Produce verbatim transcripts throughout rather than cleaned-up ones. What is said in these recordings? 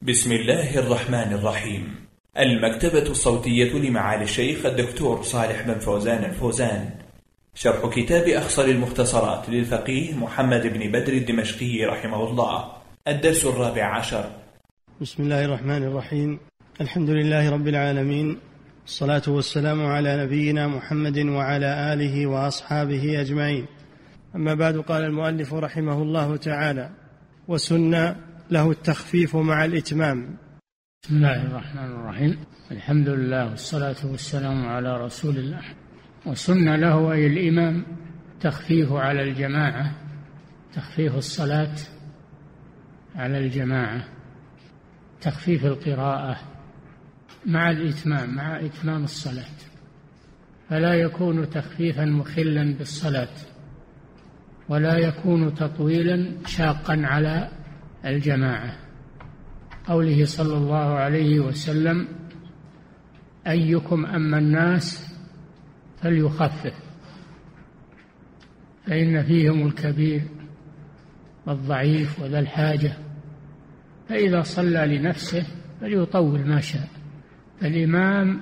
بسم الله الرحمن الرحيم. المكتبة الصوتية لمعالي الشيخ الدكتور صالح بن فوزان الفوزان، شرح كتاب أخصر المختصرات للفقيه محمد بن بدر الدمشقي رحمه الله، الدرس الرابع عشر. بسم الله الرحمن الرحيم. الحمد لله رب العالمين، الصلاة والسلام على نبينا محمد وعلى آله وأصحابه أجمعين. أما بعد، قال المؤلف رحمه الله تعالى: وسن له التخفيف مع الإتمام. بسم الله الرحمن الرحيم. الحمد لله والصلاة والسلام على رسول الله. وسن له أي الإمام تخفيف على الجماعة، تخفيف الصلاة على الجماعة، تخفيف القراءة مع الإتمام، مع إتمام الصلاة، فلا يكون تخفيفا مخلا بالصلاة، ولا يكون تطويلا شاقا على الجماعة. قوله صلى الله عليه وسلم: أيكم أما الناس فليخفف فإن فيهم الكبير والضعيف وذا الحاجة، فإذا صلى لنفسه فليطول ما شاء. فالإمام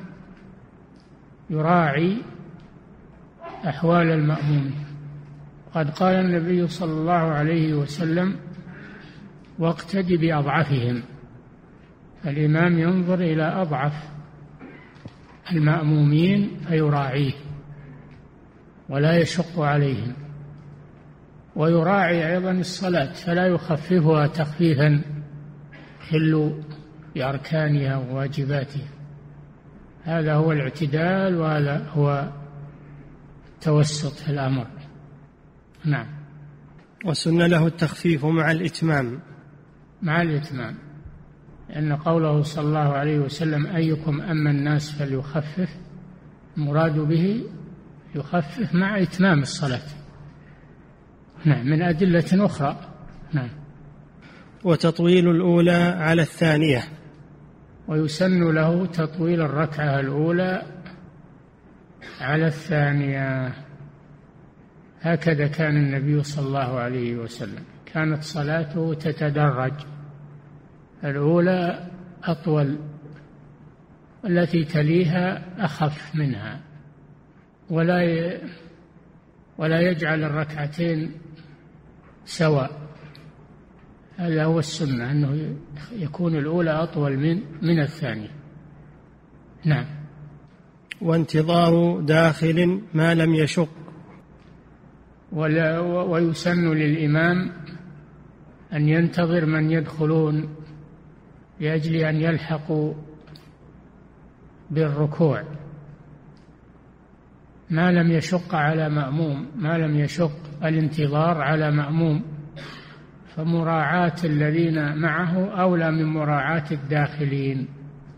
يراعي أحوال المأمومين. قد قال النبي صلى الله عليه وسلم: واقتد بأضعفهم. فالإمام ينظر إلى أضعف المأمومين فيراعيه ولا يشق عليهم، ويراعي أيضا الصلاة فلا يخففها تخفيفا يخل بأركانها وواجباتها. هذا هو الاعتدال، وهذا هو التوسط في الأمر. نعم. وسن له التخفيف مع الإتمام، مع الإتمام، لأن قوله صلى الله عليه وسلم: أيكم أما الناس فليخفف، مراد به يخفف مع إتمام الصلاة. نعم، من أدلة أخرى. نعم. وتطويل الأولى على الثانية، ويسن له تطويل الركعة الأولى على الثانية. هكذا كان النبي صلى الله عليه وسلم، كانت صلاته تتدرج، الأولى أطول والتي تليها أخف منها، ولا ولا يجعل الركعتين سواء. هذا هو السنة، أنه يكون الأولى أطول من من الثانية. نعم. وانتظار داخل ما لم يشق، ولا ويسن للإمام أن ينتظر من يدخلون لأجل أن يلحقوا بالركوع، ما لم يشق على مأموم، ما لم يشق الانتظار على مأموم، فمراعاة الذين معه أولى من مراعاة الداخلين،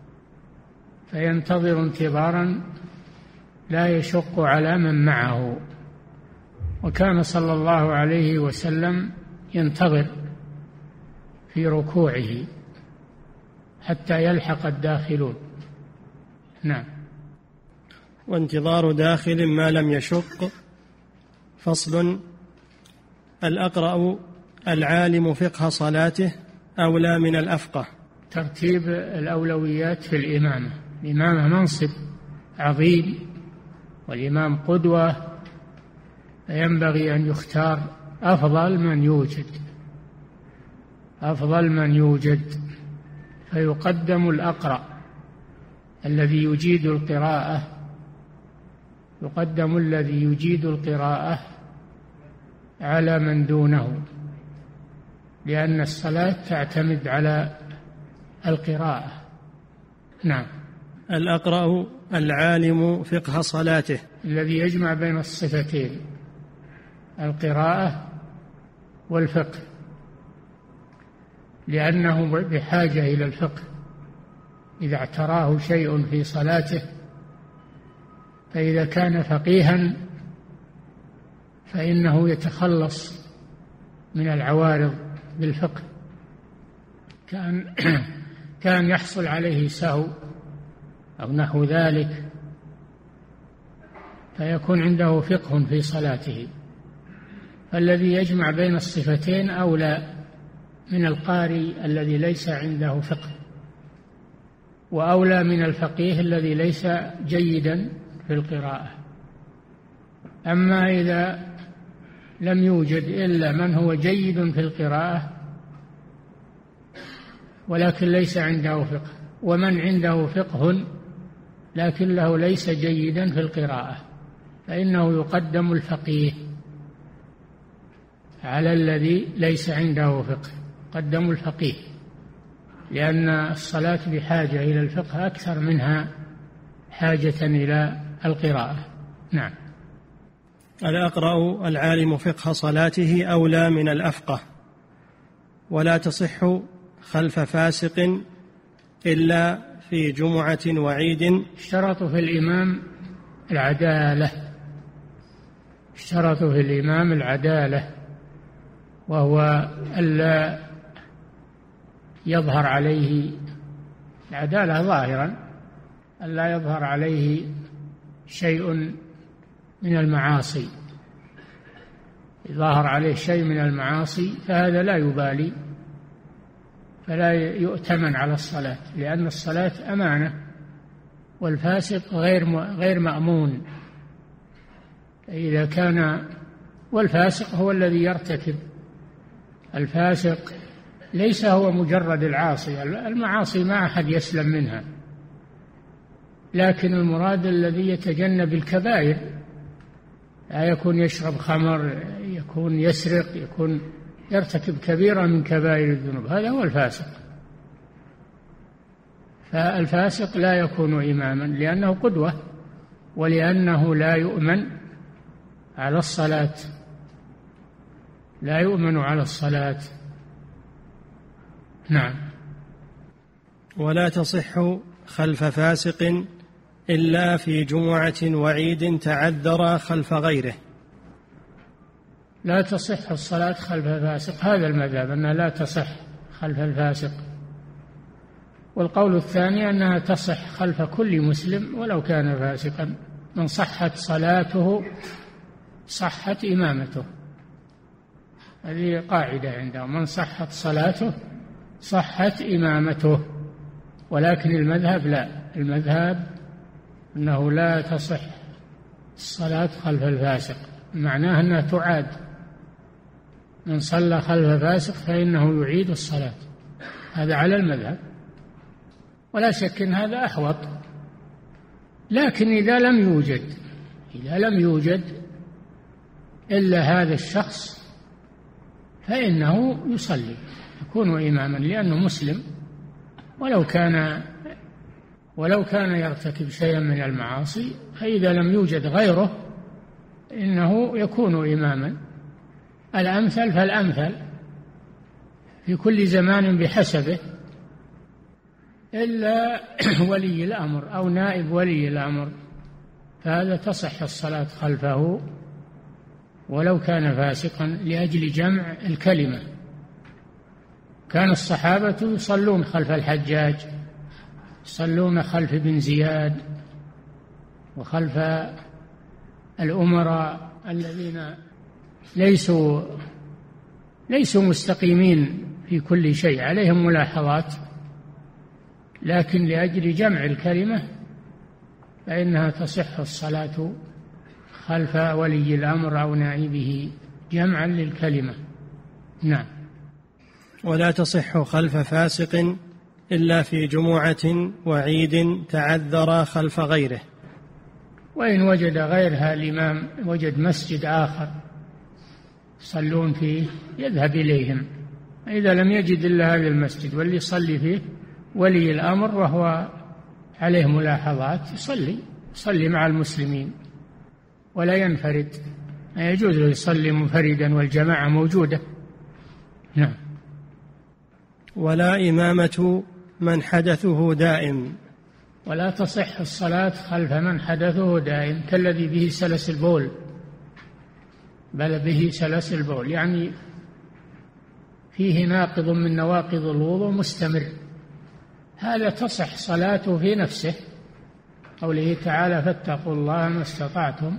فينتظر انتظارا لا يشق على من معه. وكان صلى الله عليه وسلم ينتظر في ركوعه حتى يلحق الداخلون. نعم. وانتظار داخل ما لم يشق. فصل: الأقرأ العالم فقه صلاته أولى من الأفقه. ترتيب الأولويات في الإمامة. الإمامة منصب عظيم، والإمام قدوة، فينبغي أن يختار أفضل من يوجد، أفضل من يوجد، فيقدم الأقرأ الذي يجيد القراءة، يقدم الذي يجيد القراءة على من دونه، لأن الصلاة تعتمد على القراءة. نعم. الأقرأ العالم فقه صلاته، الذي يجمع بين الصفتين، القراءة والفقه، لأنه بحاجة إلى الفقه. إذا اعتراه شيء في صلاته، فإذا كان فقيها فإنه يتخلص من العوارض بالفقه. كان كان يحصل عليه سهو أو نحو ذلك، فيكون عنده فقه في صلاته. فالذي يجمع بين الصفتين أولى من القارئ الذي ليس عنده فقه، وأولى من الفقيه الذي ليس جيدا في القراءة. أما إذا لم يوجد إلا من هو جيد في القراءة ولكن ليس عنده فقه، ومن عنده فقه لكنه ليس جيدا في القراءة، فإنه يقدم الفقيه على الذي ليس عنده فقه، قدم الفقيه، لأن الصلاة بحاجة إلى الفقه أكثر منها حاجة إلى القراءة. نعم. الأقرأ العالم فقه صلاته أولى من الأفقه، ولا تصح خلف فاسق إلا في جمعة وعيد. اشترطوا في الإمام العدالة، اشترطوا في الإمام العدالة، وهو ألا يظهر عليه العدالة ظاهرا، ألا يظهر عليه شيء من المعاصي. ظاهر عليه شيء من المعاصي فهذا لا يبالي، فلا يؤتمن على الصلاة، لأن الصلاة أمانة، والفاسق غير غير مأمون. إذا كان والفاسق هو الذي يرتكب، الفاسق ليس هو مجرد العاصي، المعاصي ما أحد يسلم منها، لكن المراد الذي يتجنب الكبائر، لا يكون يشرب خمر، يكون يسرق، يكون يرتكب كبيرة من كبائر الذنوب، هذا هو الفاسق. فالفاسق لا يكون إماما لأنه قدوة، ولأنه لا يؤمن على الصلاة، لا يؤمن على الصلاة. نعم. ولا تصح خلف فاسق إلا في جمعة وعيد تعذر خلف غيره. لا تصح الصلاة خلف فاسق، هذا المذهب أنها لا تصح خلف الفاسق. والقول الثاني أنها تصح خلف كل مسلم ولو كان فاسقا، من صحت صلاته صحت إمامته، هذه قاعدة عندهم، من صحت صلاته صحت إمامته. ولكن المذهب لا، المذهب أنه لا تصح الصلاة خلف الفاسق، معناه أنها تعاد، من صلى خلف فاسق فإنه يعيد الصلاة، هذا على المذهب، ولا شك أن هذا أحوط. لكن إذا لم يوجد إذا لم يوجد إلا هذا الشخص فإنه يصلي، يكون إماما، لأنه مسلم، ولو كان ولو كان يرتكب شيئا من المعاصي، فإذا لم يوجد غيره إنه يكون إماما. الأمثل فالأمثل في كل زمان بحسبه، إلا ولي الأمر أو نائب ولي الأمر، فهذا تصح الصلاة خلفه ولو كان فاسقا لأجل جمع الكلمة. كان الصحابة يصلون خلف الحجاج، يصلون خلف بن زياد وخلف الأمراء الذين ليسوا ليسوا مستقيمين في كل شيء، عليهم ملاحظات، لكن لأجل جمع الكلمة فإنها تصح الصلاة خلف ولي الأمر أو نائبه جمعا للكلمة. نعم. ولا تصح خلف فاسق إلا في جمعة وعيد تعذر خلف غيره. وإن وجد غيرها الإمام، وجد مسجد آخر يصلون فيه يذهب إليهم، إذا لم يجد إلا هذا المسجد واللي يصلي فيه ولي الأمر وهو عليه ملاحظات يصلي يصلي مع المسلمين ولا ينفرد، لا يجوز له يصلي منفردا والجماعة موجودة. نعم. ولا إمامة من حدثه دائم. ولا تصح الصلاة خلف من حدثه دائم، كالذي به سلس البول، بل به سلس البول، يعني فيه ناقض من نواقض الوضوء مستمر، هذا تصح صلاته في نفسه، قوله تعالى فاتقوا الله ما استطعتم،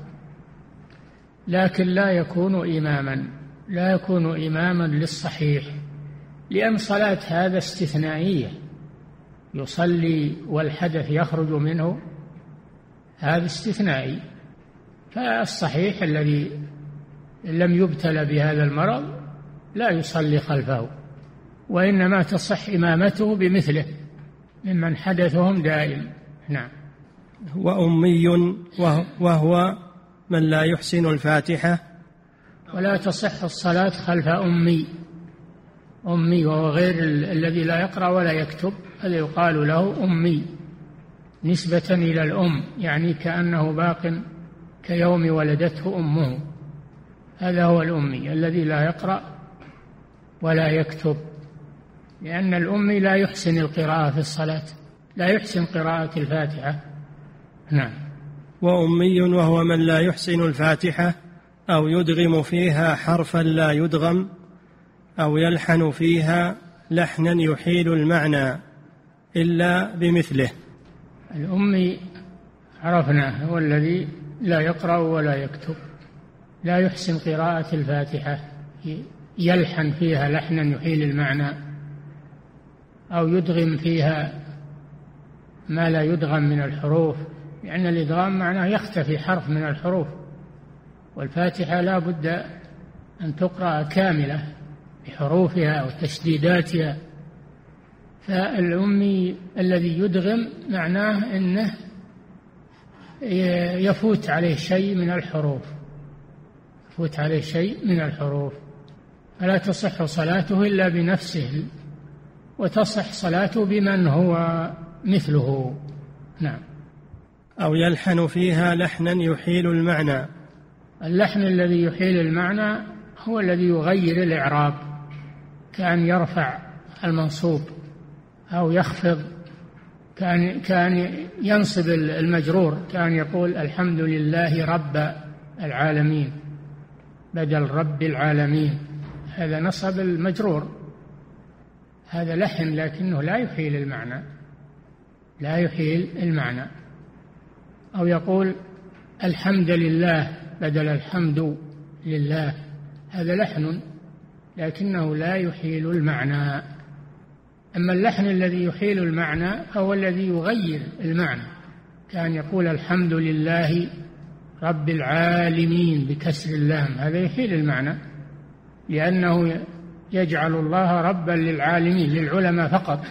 لكن لا يكون إماما لا يكون إماما للصحيح، لأن صلاة هذا استثنائية، يصلي والحدث يخرج منه، هذا استثنائي. فالصحيح الذي لم يبتلى بهذا المرض لا يصلي خلفه، وإنما تصح إمامته بمثله ممن حدثهم دائم. نعم. وأمي وهو من لا يحسن الفاتحة. ولا تصح الصلاة خلف أمي. أمي وهو غير الذي لا يقرأ ولا يكتب، هذا يقال له أمي نسبة إلى الأم، يعني كأنه باق كيوم ولدته أمه. هذا هو الأمي الذي لا يقرأ ولا يكتب، لأن الأمي لا يحسن القراءة في الصلاة، لا يحسن قراءة الفاتحة. نعم. وأمي وهو من لا يحسن الفاتحة أو يدغم فيها حرفا لا يدغم أو يلحن فيها لحنا يحيل المعنى إلا بمثله. الأمي عرفناه هو الذي لا يقرأ ولا يكتب، لا يحسن قراءة الفاتحة، يلحن فيها لحنا يحيل المعنى أو يدغم فيها ما لا يدغم من الحروف، لأن الإدغام معناه يختفي حرف من الحروف، والفاتحة لا بد أن تقرأ كاملة بحروفها وتشديداتها. فالأمي الذي يدغم معناه أنه يفوت عليه شيء من الحروف، يفوت عليه شيء من الحروف، فلا تصح صلاته إلا بنفسه، وتصح صلاته بمن هو مثله. نعم. أو يلحن فيها لحنا يحيل المعنى. اللحن الذي يحيل المعنى هو الذي يغير الإعراب، كأن يرفع المنصوب أو يخفض، كان كان ينصب المجرور، كان يقول الحمد لله رب العالمين بدل رب العالمين، هذا نصب المجرور، هذا لحن لكنه لا يحيل المعنى، لا يحيل المعنى. أو يقول الحمد لله بدل الحمد لله، هذا لحن لكنه لا يحيل المعنى. أما اللحن الذي يحيل المعنى هو الذي يغير المعنى، كان يقول الحمد لله رب العالمين بكسر اللام، هذا يحيل المعنى، لأنه يجعل الله ربا للعالمين، للعلماء فقط،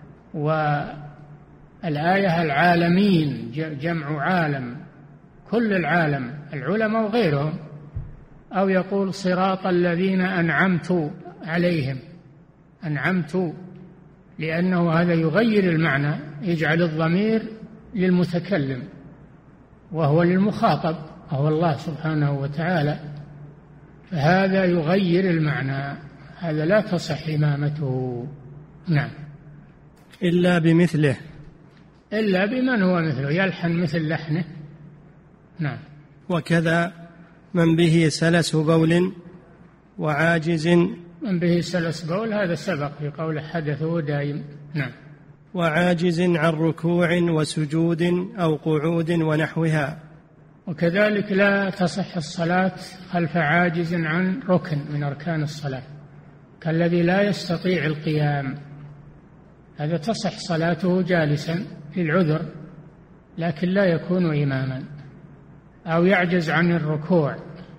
والآية العالمين جمع عالم، كل العالم، العلماء وغيرهم. أو يقول صراط الذين أنعمت عليهم، أنعمت، لأنه هذا يغير المعنى، يجعل الضمير للمتكلم وهو للمخاطب وهو الله سبحانه وتعالى، فهذا يغير المعنى، هذا لا تصح إمامته. نعم. إلا بمثله. إلا بمن هو مثله، يلحن مثل لحنه. نعم. وكذا من به سلس بول وعاجز. من به سلس بول هذا سبق في قول حدثه دائم. نعم. وعاجز عن ركوع وسجود أو قعود ونحوها. وكذلك لا تصح الصلاة خلف عاجز عن ركن من أركان الصلاة، كالذي لا يستطيع القيام، هذا تصح صلاته جالسا للعذر لكن لا يكون إماما. أو يعجز عن الركوع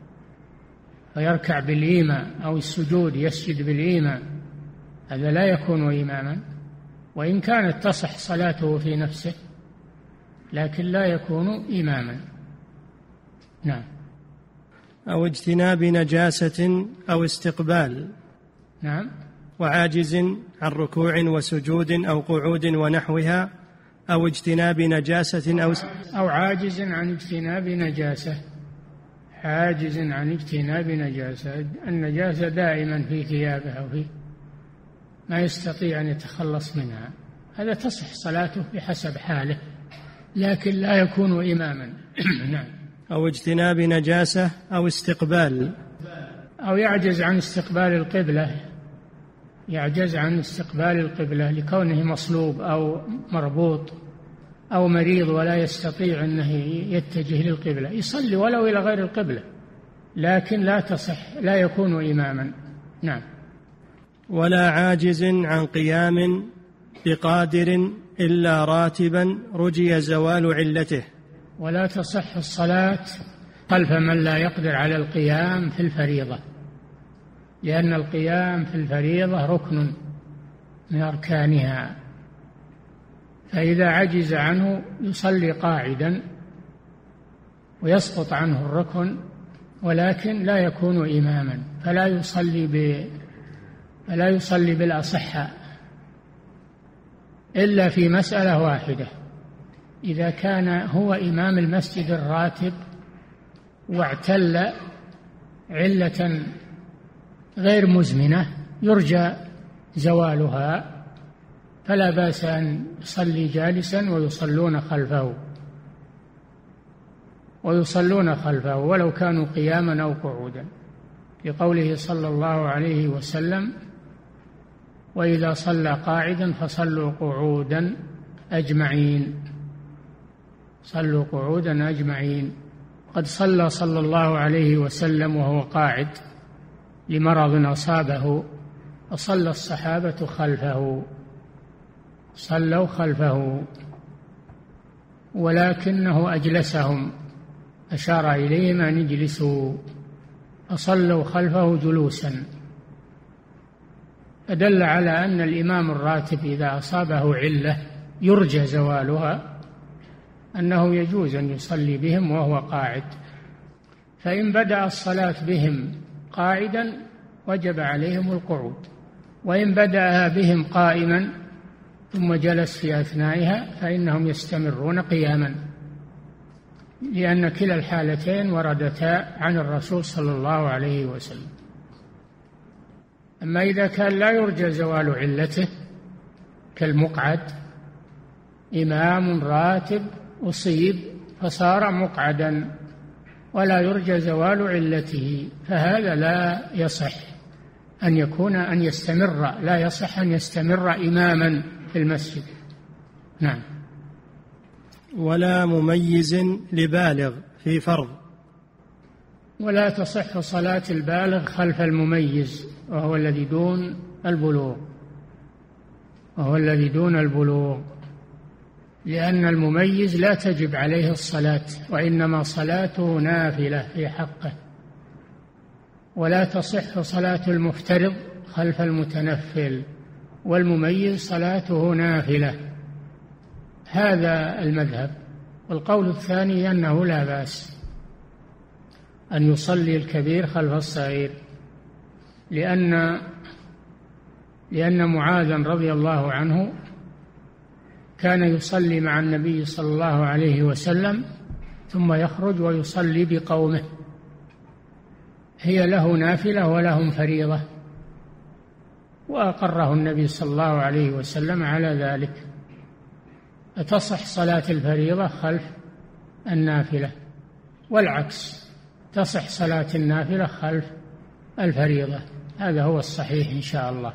فيركع بالإيماء، أو السجود يسجد بالإيماء، هذا لا يكون إماما، وإن كانت تصح صلاته في نفسه لكن لا يكون إماما. نعم. أو اجتناب نجاسة أو استقبال. نعم. وعاجز عن ركوع وسجود أو قعود ونحوها، أو اجتناب نجاسة أو أو عاجز عن اجتناب نجاسة، عاجز عن اجتناب نجاسة، النجاسة دائما في ثيابه أو في ما يستطيع أن يتخلص منها، هذا تصح صلاته بحسب حاله لكن لا يكون إماما. نعم. أو اجتناب نجاسة أو استقبال. أو يعجز عن استقبال القبلة، يعجز عن استقبال القبلة لكونه مصلوب أو مربوط أو مريض ولا يستطيع أنه يتجه للقبلة، يصلي ولو إلى غير القبلة لكن لا تصح، لا يكون إماما. نعم. ولا عاجز عن قيام بقادر إلا راتبا رجي زوال علته. ولا تصح الصلاة خلف من لا يقدر على القيام في الفريضة، لأن القيام في الفريضة ركن من أركانها، فإذا عجز عنه يصلي قاعدا ويسقط عنه الركن، ولكن لا يكون إماما، فلا يصلي ب فلا يصلي بالأصحاء إلا في مسألة واحدة: إذا كان هو إمام المسجد الراتب واعتل علة غير مزمنة يرجى زوالها، فلا بأس أن يصلي جالسا ويصلون خلفه ويصلون خلفه ولو كانوا قياما أو قعودا، لقوله صلى الله عليه وسلم: وإذا صلى قاعدا فصلوا قعودا أجمعين. صلوا قعودا أجمعين. قد صلى صلى الله عليه وسلم وهو قاعد لمرض أصابه، وصلى الصحابة خلفه، صلوا خلفه، ولكنه أجلسهم، أشار إليهم أن يجلسوا، فصلوا خلفه جلوسا، فدل على أن الإمام الراتب إذا أصابه علة يرجى زوالها أنه يجوز أن يصلي بهم وهو قاعد. فإن بدأ الصلاة بهم قاعدا وجب عليهم القعود، وإن بدأها بهم قائما ثم جلس في أثنائها فإنهم يستمرون قياما، لأن كلا الحالتين وردتا عن الرسول صلى الله عليه وسلم. أما إذا كان لا يرجى زوال علته كالمقعد، إمام راتب أصيب فصار مقعدا ولا يرجى زوال علته، فهذا لا يصح أن يكون أن يستمر لا يصح أن يستمر إماما في المسجد. نعم. ولا مميز لبالغ في فرض. ولا تصح صلاة البالغ خلف المميز وهو الذي دون البلوغ وهو الذي دون البلوغ لأن المميز لا تجب عليه الصلاة، وإنما صلاته نافلة في حقه. ولا تصح صلاة المفترض خلف المتنفل، والمميز صلاته نافلة. هذا المذهب. والقول الثاني أنه لا بأس أن يصلي الكبير خلف الصغير، لأن لأن معاذا رضي الله عنه كان يصلي مع النبي صلى الله عليه وسلم ثم يخرج ويصلي بقومه، هي له نافلة ولهم فريضة، وأقره النبي صلى الله عليه وسلم على ذلك. فتصح صلاة الفريضة خلف النافلة، والعكس تصح صلاة النافلة خلف الفريضة. هذا هو الصحيح إن شاء الله.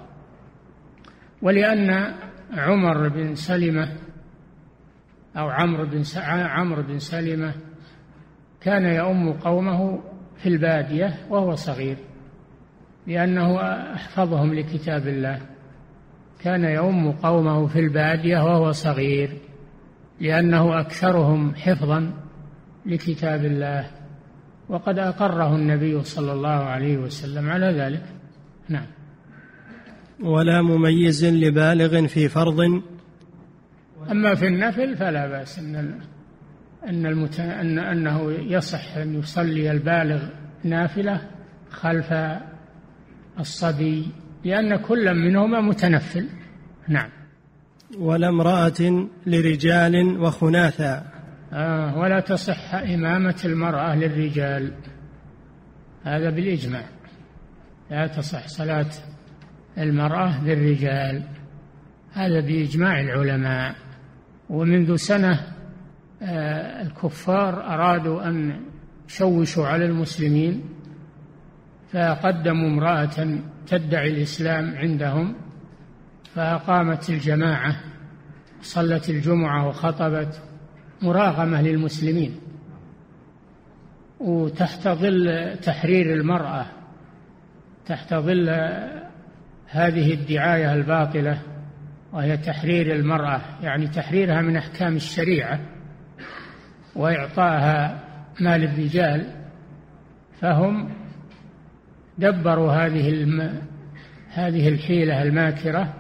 ولأن عمر بن سلمة أو عمرو بن عمرو بن سلمة كان يؤم قومه في البادية وهو صغير، لأنه أحفظهم لكتاب الله. كان يؤم قومه في البادية وهو صغير لأنه أكثرهم حفظا لكتاب الله، وقد أقره النبي صلى الله عليه وسلم على ذلك. نعم. ولا مميز لبالغ في فرض. أما في النفل فلا بأس أن أن, المت... أن أنه يصح أن يصلي البالغ نافلة خلف الصبي، لأن كل منهما متنفل. نعم. ولا امرأة لرجال وخناثا. آه ولا تصح إمامة المرأة للرجال، هذا بالإجماع. لا تصح صلاة المرأة للرجال، هذا بإجماع العلماء. ومنذ سنة آه الكفار أرادوا أن يشوشوا على المسلمين، فقدموا امرأة تدعي الإسلام عندهم، فأقامت الجماعة، صلت الجمعة وخطبت مراغمة للمسلمين، وتحت ظل تحرير المرأة، تحت ظل هذه الدعاية الباطلة، وهي تحرير المرأة، يعني تحريرها من أحكام الشريعة وإعطائها مال الرجال، فهم دبروا هذه الم... هذه الحيلة الماكرة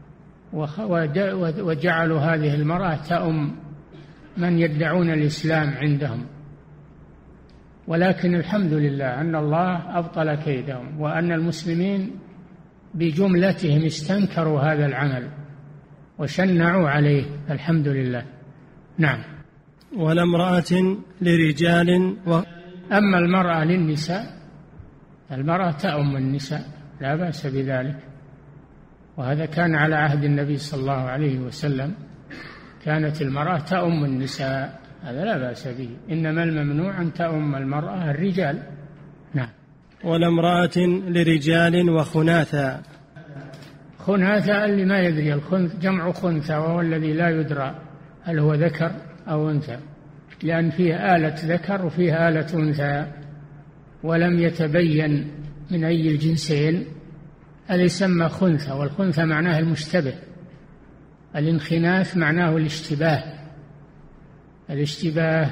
وجعلوا هذه المرأة تأم من يدعون الإسلام عندهم. ولكن الحمد لله أن الله أبطل كيدهم، وأن المسلمين بجملتهم استنكروا هذا العمل وشنعوا عليه، الحمد لله. نعم. ولا امرأة لرجال و... أما المرأة للنساء، المرأة تأم النساء لا بأس بذلك، وهذا كان على عهد النبي صلى الله عليه وسلم، كانت المرأة تأم النساء، هذا لا بأس به، إنما الممنوع أن تأم المرأة الرجال. نعم. ولا امرأة لرجال وخناثا. خناثا اللي ما يدري، الخنث جمع خنثى، وهو الذي لا يدرى هل هو ذكر أو أنثى، لأن فيه آلة ذكر وفيه آلة أنثى ولم يتبين من أي الجنسين، هذا يسمى خنثى، والخنثى معناه المشتبه، الانخناث معناه الاشتباه، الاشتباه،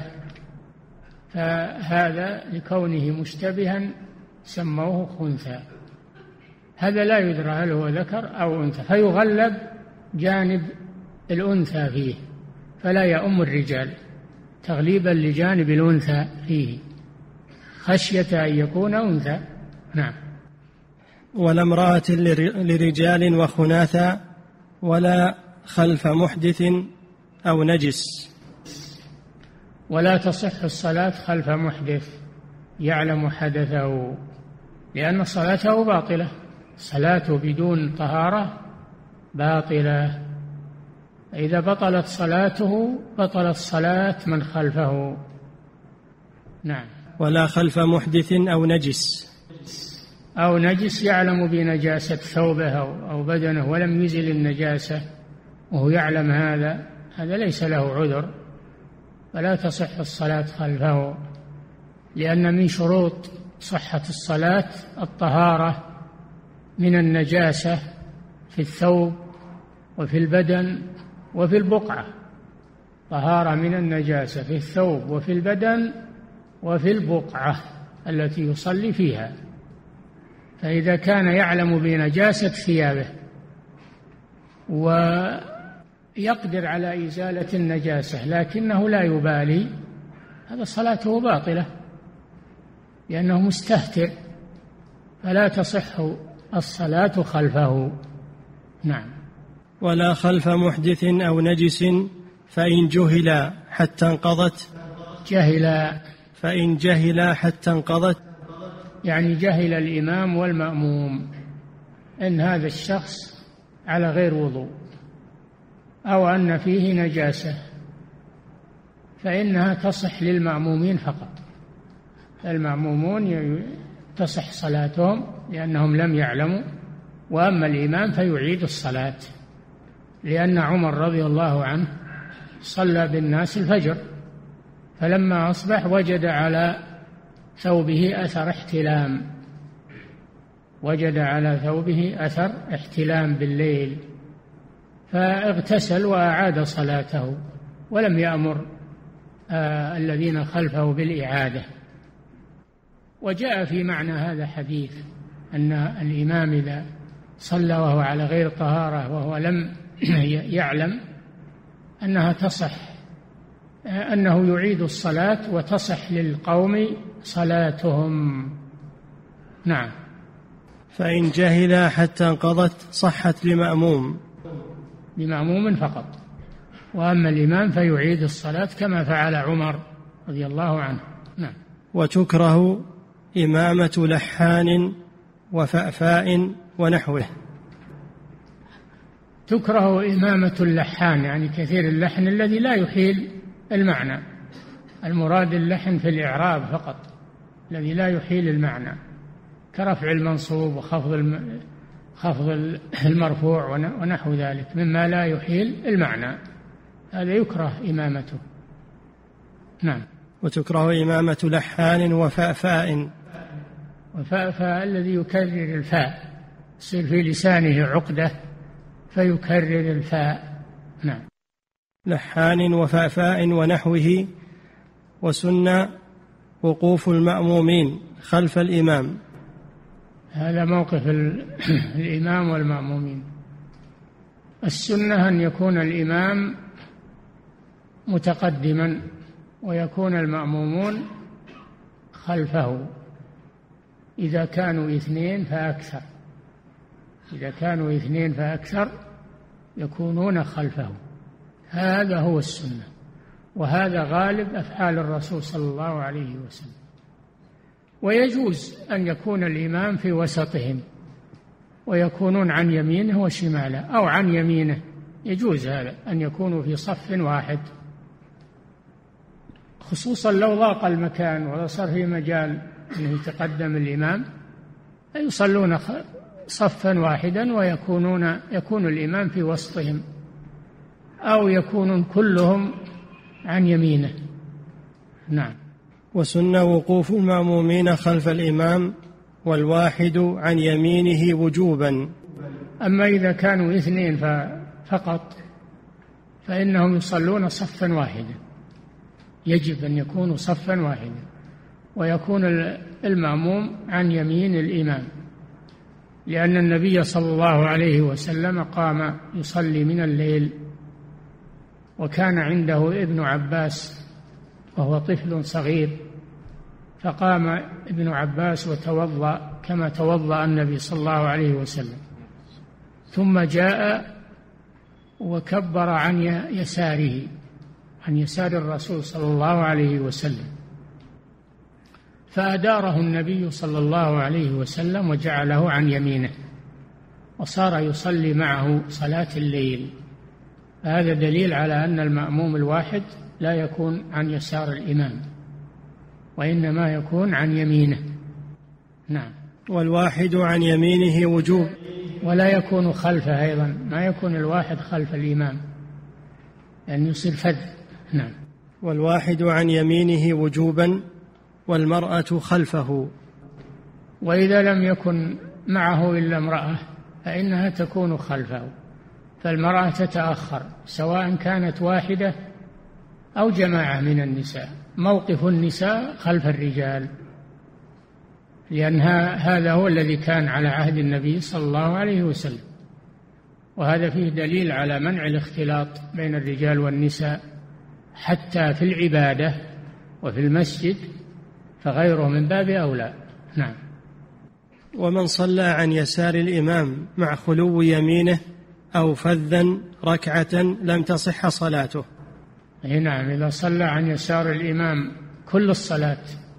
فهذا لكونه مشتبها سموه خنثى. هذا لا يدرى هل هو ذكر أو أنثى، فيغلب جانب الأنثى فيه، فلا يؤم الرجال، تغليبا لجانب الأنثى فيه، خشية أن يكون أنثى. نعم. ولا امرأة لرجال وخناثا ولا خلف محدث أو نجس. ولا تصح الصلاة خلف محدث يعلم حدثه، لأن صلاته باطلة، صلاته بدون طهارة باطلة، إذا بطلت صلاته بطلت صلاة من خلفه. نعم. ولا خلف محدث أو نجس. أو نجس يعلم بنجاسة ثوبه أو بدنه ولم يزل النجاسة وهو يعلم هذا، هذا ليس له عذر، فلا تصح الصلاة خلفه، لأن من شروط صحة الصلاة الطهارة من النجاسة في الثوب وفي البدن وفي البقعة، طهارة من النجاسة في الثوب وفي البدن وفي البقعة التي يصلي فيها. فإذا كان يعلم بنجاسة ثيابه ويقدر على إزالة النجاسة لكنه لا يبالي، هذا صلاته باطلة لأنه مستهتر، فلا تصح الصلاة خلفه. نعم. ولا خلف محدث أو نجس فإن جهل حتى انقضت. جهل فإن جهل حتى انقضت، يعني جهل الإمام والمأموم إن هذا الشخص على غير وضوء أو أن فيه نجاسة، فإنها تصح للمأمومين فقط، المأمومون تصح صلاتهم لأنهم لم يعلموا، وأما الإمام فيعيد الصلاة، لأن عمر رضي الله عنه صلى بالناس الفجر، فلما أصبح وجد على ثوبه أثر احتلام، وجد على ثوبه أثر احتلام بالليل، فاغتسل وأعاد صلاته ولم يأمر آه الذين خلفه بالإعادة. وجاء في معنى هذا حديث أن الإمام إذا صلى وهو على غير طهارة وهو لم يعلم أنها تصح، أنه يعيد الصلاة وتصح للقوم صلاتهم. نعم. فإن جهل حتى انقضت صحت لمأموم، لمأموم فقط، وأما الإمام فيعيد الصلاة كما فعل عمر رضي الله عنه. نعم. وتكره إمامة لحان وفأفاء ونحوه. تكره إمامة اللحان، يعني كثير اللحن الذي لا يحيل المعنى، المراد اللحن في الإعراب فقط الذي لا يحيل المعنى، كرفع المنصوب وخفض الم... خفض المرفوع ونحو ذلك مما لا يحيل المعنى، هذا يكره إمامته. نعم. وتكره إمامة لحان وفأفاء. وفأفاء الذي يكرر الفاء يصير في لسانه عقدة فيكرر الفاء. نعم. لحان وفأفاء ونحوه. وسن وقوف المأمومين خلف الإمام. هذا موقف الإمام والمأمومين. السنة أن يكون الإمام متقدما ويكون المأمومون خلفه إذا كانوا اثنين فأكثر. إذا كانوا اثنين فأكثر يكونون خلفه. هذا هو السنة، وهذا غالب أفعال الرسول صلى الله عليه وسلم. ويجوز أن يكون الإمام في وسطهم ويكونون عن يمينه وشماله أو عن يمينه، يجوز هذا أن يكونوا في صف واحد، خصوصا لو ضاق المكان ولو صار في مجال أنه يتقدم الإمام يصلون صفا واحدا ويكونون يكون الإمام في وسطهم أو يكونون كلهم عن يمينه. نعم. وسن وقوف المأمومين خلف الإمام والواحد عن يمينه وجوبا. أما إذا كانوا اثنين فقط فإنهم يصلون صفا واحدا، يجب أن يكونوا صفا واحدا ويكون المأموم عن يمين الإمام، لأن النبي صلى الله عليه وسلم قام يصلي من الليل وكان عنده ابن عباس وهو طفل صغير، فقام ابن عباس وتوضأ كما توضأ النبي صلى الله عليه وسلم، ثم جاء وكبر عن يساره عن يسار الرسول صلى الله عليه وسلم، فأداره النبي صلى الله عليه وسلم وجعله عن يمينه وصار يصلي معه صلاة الليل. هذا دليل على أن المأموم الواحد لا يكون عن يسار الإمام وإنما يكون عن يمينه. نعم. والواحد عن يمينه وجوب. ولا يكون خلفه أيضا، ما يكون الواحد خلف الإمام لأن يعني يصير فذ. نعم. والواحد عن يمينه وجوبا والمرأة خلفه. وإذا لم يكن معه إلا امرأة فإنها تكون خلفه، فالمرأة تتأخر سواء كانت واحدة أو جماعة من النساء. موقف النساء خلف الرجال، لأن هذا هو الذي كان على عهد النبي صلى الله عليه وسلم، وهذا فيه دليل على منع الاختلاط بين الرجال والنساء حتى في العبادة وفي المسجد، فغيره من باب أولى. نعم. ومن صلى عن يسار الإمام مع خلو يمينه أو فذا ركعة لم تصح صلاته. نعم. إذا صلى عن يسار الإمام كل الصلاة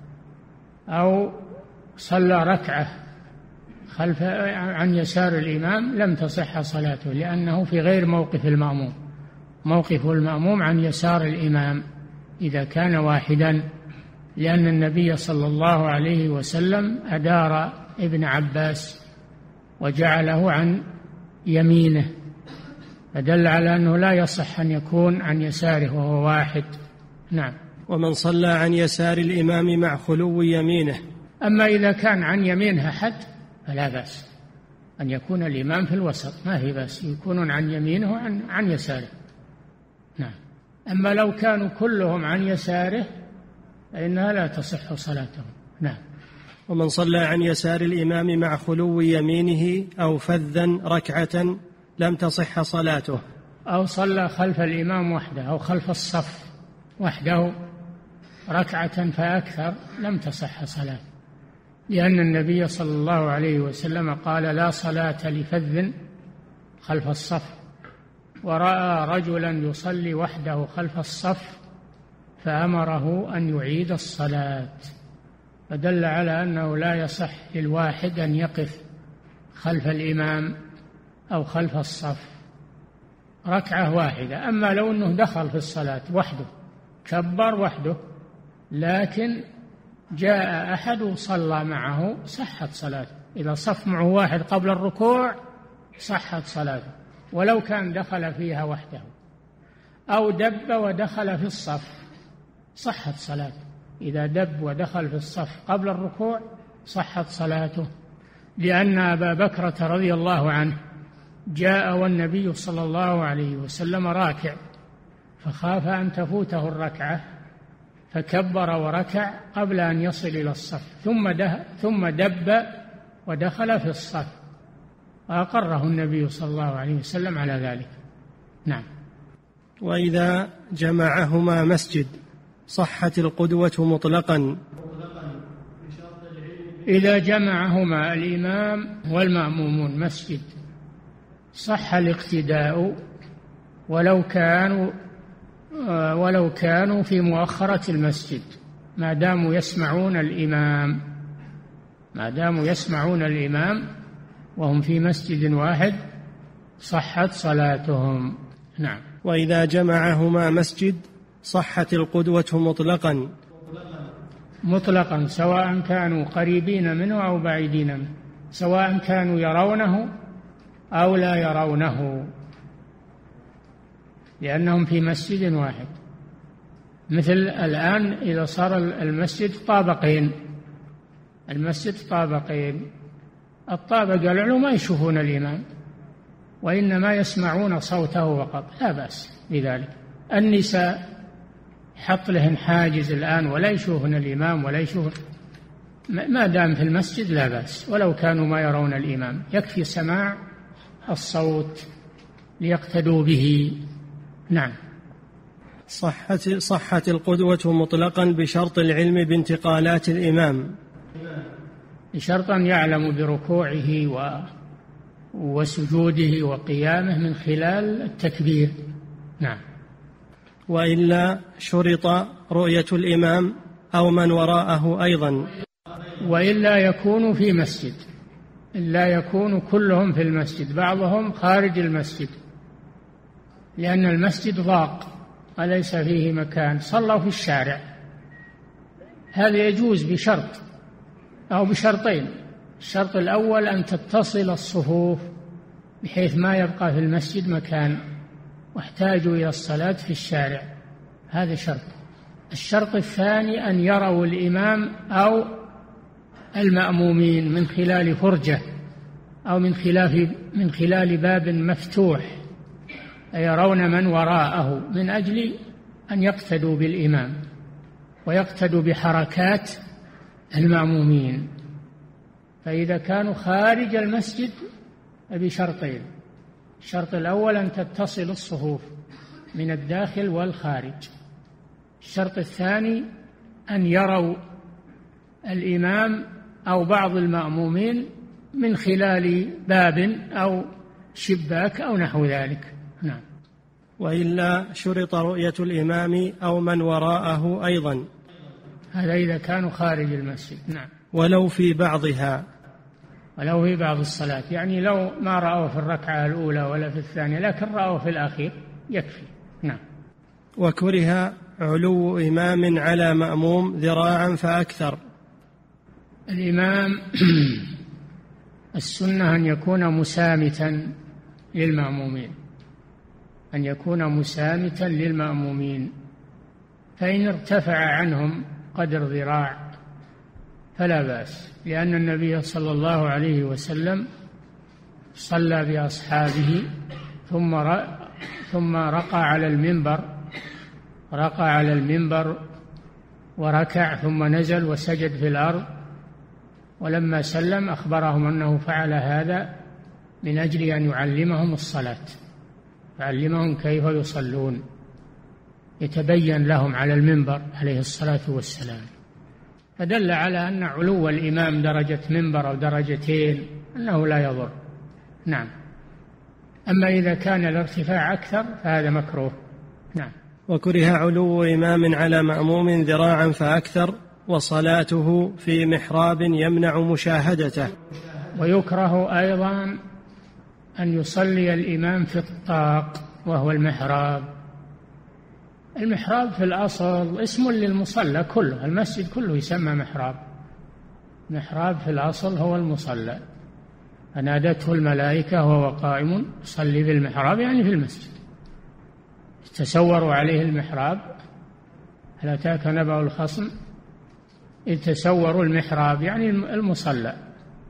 أو صلى ركعة خلف عن يسار الإمام لم تصح صلاته، لأنه في غير موقف المأموم. موقف المأموم عن يسار الإمام إذا كان واحدا، لأن النبي صلى الله عليه وسلم أدار ابن عباس وجعله عن يمينه، فدل على أنه لا يصح أن يكون عن يساره وهو واحد. نعم. ومن صلى عن يسار الإمام مع خلو يمينه. أما إذا كان عن يمينها حد فلا بأس أن يكون الإمام في الوسط، ما في بأس يكونون عن يمينه وعن عن يساره. نعم. أما لو كانوا كلهم عن يساره فإنها لا تصح صلاتهم. نعم. ومن صلى عن يسار الإمام مع خلو يمينه أو فذا ركعة لم تصح صلاته. أو صلى خلف الإمام وحده أو خلف الصف وحده ركعة فأكثر لم تصح صلاته، لأن النبي صلى الله عليه وسلم قال لا صلاة لفذ خلف الصف، ورأى رجلا يصلي وحده خلف الصف فأمره أن يعيد الصلاة، فدل على أنه لا يصح للواحد أن يقف خلف الإمام أو خلف الصف ركعة واحدة. أما لو أنه دخل في الصلاة وحده كبر وحده لكن جاء أحد وصلى معه صحت صلاته، إذا صف معه واحد قبل الركوع صحت صلاته ولو كان دخل فيها وحده، أو دب ودخل في الصف صحت صلاته، إذا دب ودخل في الصف قبل الركوع صحت صلاته، لأن أبا بكرة رضي الله عنه جاء والنبي صلى الله عليه وسلم راكع، فخاف أن تفوته الركعة فكبر وركع قبل أن يصل إلى الصف، ثم ثم دب ودخل في الصف، وأقره النبي صلى الله عليه وسلم على ذلك. نعم. وإذا جمعهما مسجد صحت القدوة مطلقا. إذا جمعهما الإمام والمأمومون مسجد صح الاقتداء ولو كانوا ولو كانوا في مؤخرة المسجد، ما داموا يسمعون الإمام ما داموا يسمعون الإمام وهم في مسجد واحد صحت صلاتهم. نعم. وإذا جمعهما مسجد صحت القدوة مطلقا. مطلقا سواء كانوا قريبين منه أو بعيدين منه، سواء كانوا يرونه أو لا يرونه، لأنهم في مسجد واحد. مثل الآن إذا صار المسجد طابقين، المسجد طابقين، الطابق العلو ما يشوفون الإمام وإنما يسمعون صوته فقط، لا بأس بذلك. النساء حط لهن حاجز الآن ولا يشوفن الإمام ولا يشوفن، ما دام في المسجد لا بأس، ولو كانوا ما يرون الإمام، يكفي سماع الصوت ليقتدوا به. نعم. صحت صحت القدوة مطلقا بشرط العلم بانتقالات الإمام، بشرط أن يعلم بركوعه و وسجوده وقيامه من خلال التكبير. نعم. وإلا شرط رؤية الإمام أو من وراءه أيضا. وإلا يكون في مسجد، إلا يكون كلهم في المسجد، بعضهم خارج المسجد، لأن المسجد ضاق وليس فيه مكان، صلوا في الشارع. هذا يجوز بشرط أو بشرطين. الشرط الأول أن تتصل الصفوف بحيث ما يبقى في المسجد مكان واحتاجوا إلى الصلاة في الشارع، هذا شرط. الشرط الثاني أن يروا الإمام أو المأمومين من خلال فرجة أو من خلال من خلال باب مفتوح، يرون من وراءه من أجل أن يقتدوا بالإمام ويقتدوا بحركات المأمومين. فإذا كانوا خارج المسجد بشرطين: الشرط الأول أن تتصل الصفوف من الداخل والخارج، الشرط الثاني أن يروا الإمام أو بعض المأمومين من خلال باب أو شباك أو نحو ذلك. نعم. وإلا شرط رؤية الإمام أو من وراءه أيضا، هذا إذا كانوا خارج المسجد. نعم. ولو في بعضها، ولو في بعض الصلاة، يعني لو ما رأوه في الركعة الأولى ولا في الثانية لكن رأوه في الأخير يكفي. نعم. وكره علو إمام على مأموم ذراعا فأكثر. الإمام السنة أن يكون مسامتا للمأمومين، أن يكون مسامتا للمأمومين، فإن ارتفع عنهم قدر ذراع فلا بأس، لأن النبي صلى الله عليه وسلم صلى بأصحابه ثم ثم رقى على المنبر رقى على المنبر وركع ثم نزل وسجد في الأرض، ولما سلم أخبرهم أنه فعل هذا من أجل أن يعلمهم الصلاة، يعلمهم كيف يصلون، يتبين لهم على المنبر عليه الصلاة والسلام. فدل على أن علو الإمام درجة منبر أو درجتين أنه لا يضر. نعم. أما إذا كان الارتفاع أكثر فهذا مكروه. نعم. وكره علو إمام على مأموم ذراعا فأكثر، وصلاته في محراب يمنع مشاهدته. ويكره أيضا أن يصلي الإمام في الطاق وهو المحراب. المحراب في الأصل اسم للمصلى كله، المسجد كله يسمى محراب. محراب في الأصل هو المصلى، فنادته الملائكة وهو قائم يصلي في المحراب، يعني في المسجد. تصوروا عليه المحراب، هل أتاك نبأ الخصم إذ تصوروا المحراب، يعني المصلى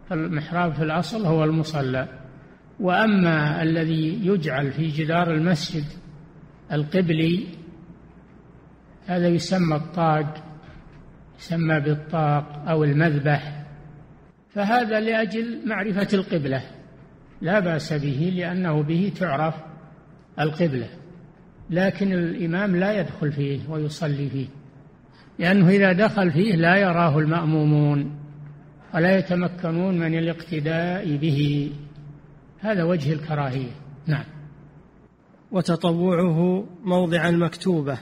فالمحراب في الأصل هو المصلى. وأما الذي يجعل في جدار المسجد القبلي هذا يسمى الطاق، يسمى بالطاق أو المذبح، فهذا لأجل معرفة القبلة لا بأس به، لأنه به تعرف القبلة، لكن الإمام لا يدخل فيه ويصلي فيه، لأنه إذا دخل فيه لا يراه المأمومون ولا يتمكنون من الاقتداء به. هذا وجه الكراهية. نعم. وتطوعه موضع المكتوبة.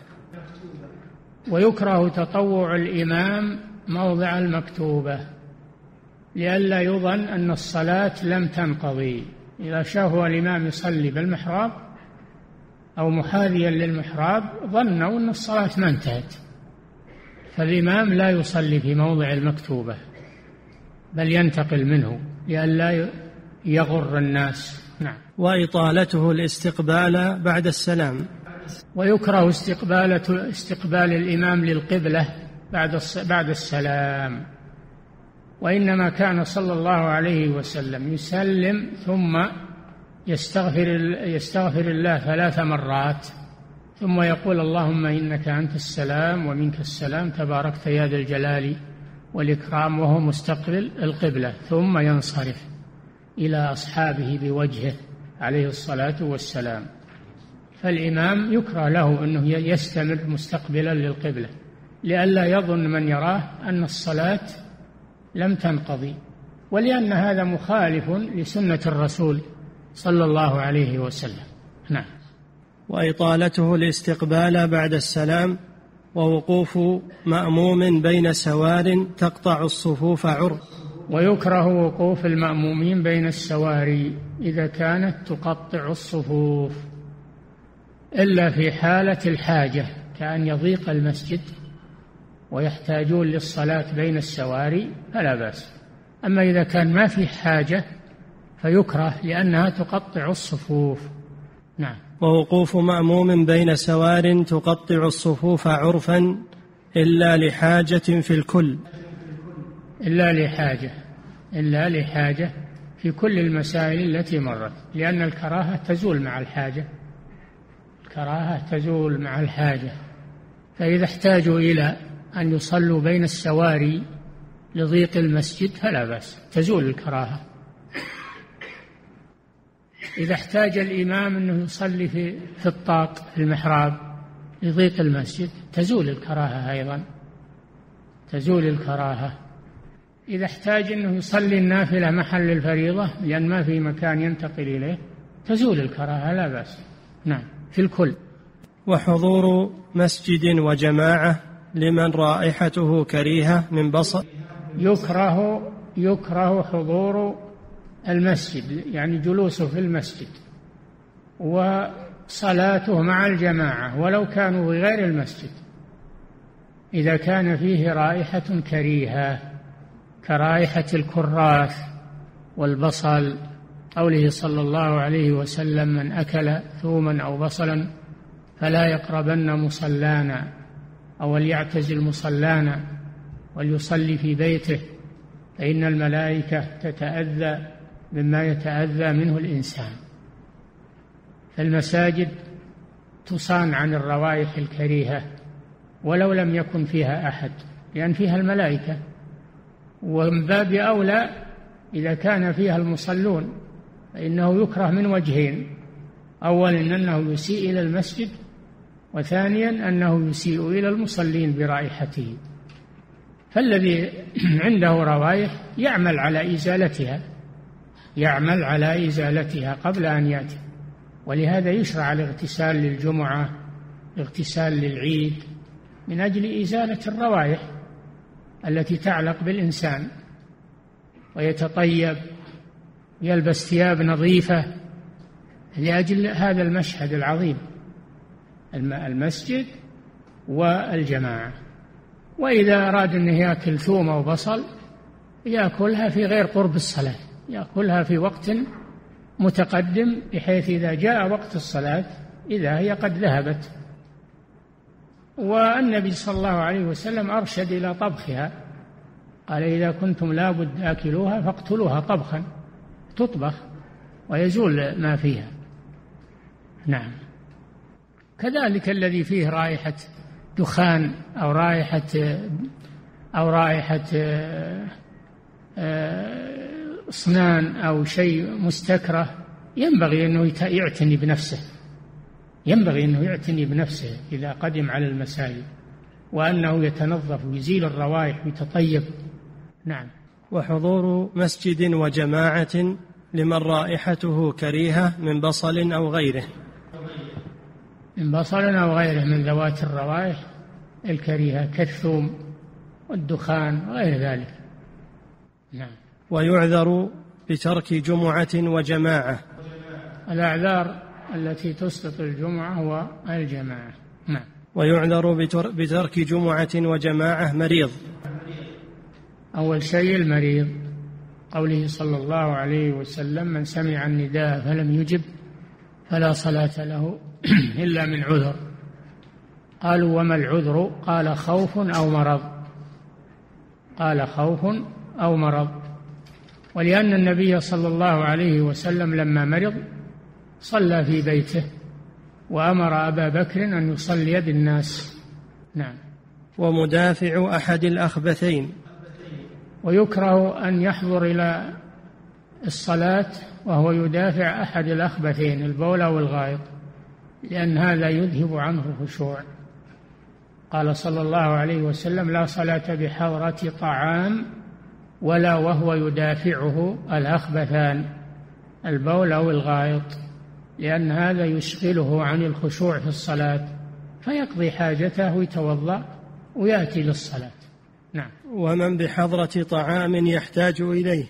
ويكره تطوع الإمام موضع المكتوبة لئلا يظن أن الصلاة لم تنقضي. إذا شافوا الإمام يصلي بالمحراب أو محاذيا للمحراب ظنوا أن الصلاة ما انتهت، فالإمام لا يصلي في موضع المكتوبة بل ينتقل منه لئلا يغر الناس. نعم. وإطالته الاستقبال بعد السلام. ويكره استقبال استقبال الإمام للقبلة بعد بعد السلام، وإنما كان صلى الله عليه وسلم يسلم ثم يستغفر يستغفر الله ثلاث مرات ثم يقول اللهم إنك أنت السلام ومنك السلام تباركت يا ذا الجلال والإكرام، وهو مستقبل القبلة، ثم ينصرف إلى أصحابه بوجهه عليه الصلاة والسلام. فالإمام يكره له أنه يستمر مستقبلا للقبلة لئلا يظن من يراه أن الصلاة لم تنقضي، ولأن هذا مخالف لسنة الرسول صلى الله عليه وسلم. نعم. وإطالته الاستقبال بعد السلام، ووقوف مأموم بين سوار تقطع الصفوف عرف. ويكره وقوف المأمومين بين السواري إذا كانت تقطع الصفوف إلا في حالة الحاجة، كأن يضيق المسجد ويحتاجون للصلاة بين السواري فلا بأس. أما إذا كان ما في حاجة فيكره لأنها تقطع الصفوف. نعم. ووقوف مأموم بين سوار تقطع الصفوف عرفا إلا لحاجة في الكل. إلا لحاجة إلا لحاجة في كل المسائل التي مرت، لأن الكراهة تزول مع الحاجة، الكراهة تزول مع الحاجة. فإذا احتاجوا إلى أن يصلوا بين السواري لضيق المسجد فلا بأس، تزول الكراهة. إذا احتاج الإمام أنه يصلي في في الطاق في المحراب لضيق المسجد تزول الكراهة أيضا، تزول الكراهة. إذا احتاج أنه يصلي النافلة محل الفريضة لأن ما في مكان ينتقل إليه تزول الكراهة لا بأس. نعم. في الكل. وحضور مسجد وجماعة لمن رائحته كريهة من بصر. يكره يكره حضور المسجد، يعني جلوسه في المسجد وصلاته مع الجماعة ولو كانوا في غير المسجد إذا كان فيه رائحة كريهة كرائحة الكراث والبصل. قوله صلى الله عليه وسلم من أكل ثوما أو بصلا فلا يقربن مصلانا أو ليعتزل مصلانا وليصلي في بيته فإن الملائكة تتأذى مما يتأذى منه الإنسان. فالمساجد تصان عن الروائح الكريهة ولو لم يكن فيها أحد لأن فيها الملائكة، ومن باب أولى إذا كان فيها المصلون فإنه يكره من وجهين: أولا أنه يسيء إلى المسجد، وثانيا أنه يسيء إلى المصلين برائحته. فالذي عنده روائح يعمل على إزالتها يعمل على إزالتها قبل أن يأتي. ولهذا يشرع الاغتسال للجمعة، الاغتسال للعيد، من أجل إزالة الروائح التي تعلق بالإنسان، ويتطيب يلبس ثياب نظيفة لأجل هذا المشهد العظيم، المسجد والجماعة. وإذا أراد أنه يأكل ثوم أو بصل يأكلها في غير قرب الصلاة، يأكلها في وقت متقدم بحيث إذا جاء وقت الصلاة إذا هي قد ذهبت. والنبي صلى الله عليه وسلم أرشد إلى طبخها قال إذا كنتم لابد آكلوها فاقتلوها طبخا، تطبخ ويزول ما فيها. نعم. كذلك الذي فيه رائحة دخان أو رائحة أو رائحة أسنان أو شيء مستكره ينبغي أنه يعتني بنفسه، ينبغي أنه يعتني بنفسه إذا قدم على المساجد، وأنه يتنظف ويزيل الروائح ويتطيب. نعم. وحضور مسجد وجماعة لمن رائحته كريهة من بصل أو غيره، من بصل أو غيره من ذوات الروائح الكريهة كالثوم والدخان وغير ذلك. نعم. ويعذر بترك جمعة وجماعة. الأعذار التي تسقط الجمعة والجماعة. نعم. ويعذر بترك جمعة وجماعة مريض. أول شيء المريض، قوله صلى الله عليه وسلم: من سمع النداء فلم يجب فلا صلاة له إلا من عذر. قالوا: وما العذر؟ قال: خوف أو مرض. قال: خوف أو مرض. ولأن النبي صلى الله عليه وسلم لما مرض صلى في بيته، وأمر أبا بكر أن يصلي بالناس. نعم. ومدافع أحد الأخبثين. ويكره أن يحضر إلى الصلاة وهو يدافع أحد الأخبثين، البول أو الغائط، لأن هذا يذهب عنه الخشوع. قال صلى الله عليه وسلم: لا صلاة بحضرة طعام ولا وهو يدافعه الأخبثان، البول أو الغائط، لأن هذا يشغله عن الخشوع في الصلاة، فيقضي حاجته ويتوضأ ويأتي للصلاة. نعم. ومن بحضرة طعام يحتاج إليه.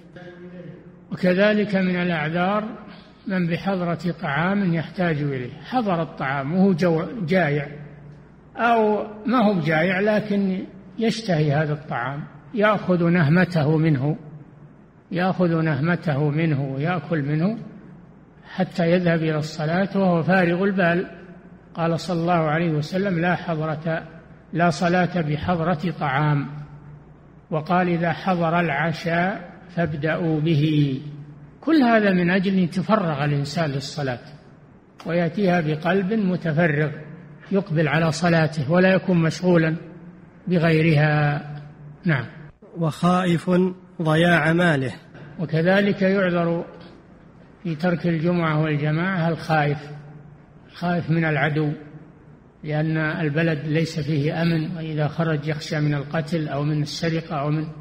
وكذلك من الأعذار من بحضرة طعام يحتاج إليه، حضر الطعام وهو جائع أو ما هو جائع لكن يشتهي هذا الطعام، يأخذ نهمته منه يأخذ نهمته منه ويأكل منه حتى يذهب إلى الصلاة وهو فارغ البال. قال صلى الله عليه وسلم: لا حضرة لا صلاة بحضرة طعام. وقال: إذا حضر العشاء فابدأوا به. كل هذا من أجل أن يتفرغ الإنسان للصلاة ويأتيها بقلب متفرغ يقبل على صلاته ولا يكون مشغولا بغيرها. نعم. وخائف ضياع ماله. وكذلك يعذر في ترك الجمعة والجماعة الخائف، خائف من العدو، لأن البلد ليس فيه أمن، وإذا خرج يخشى من القتل أو من السرقة أو من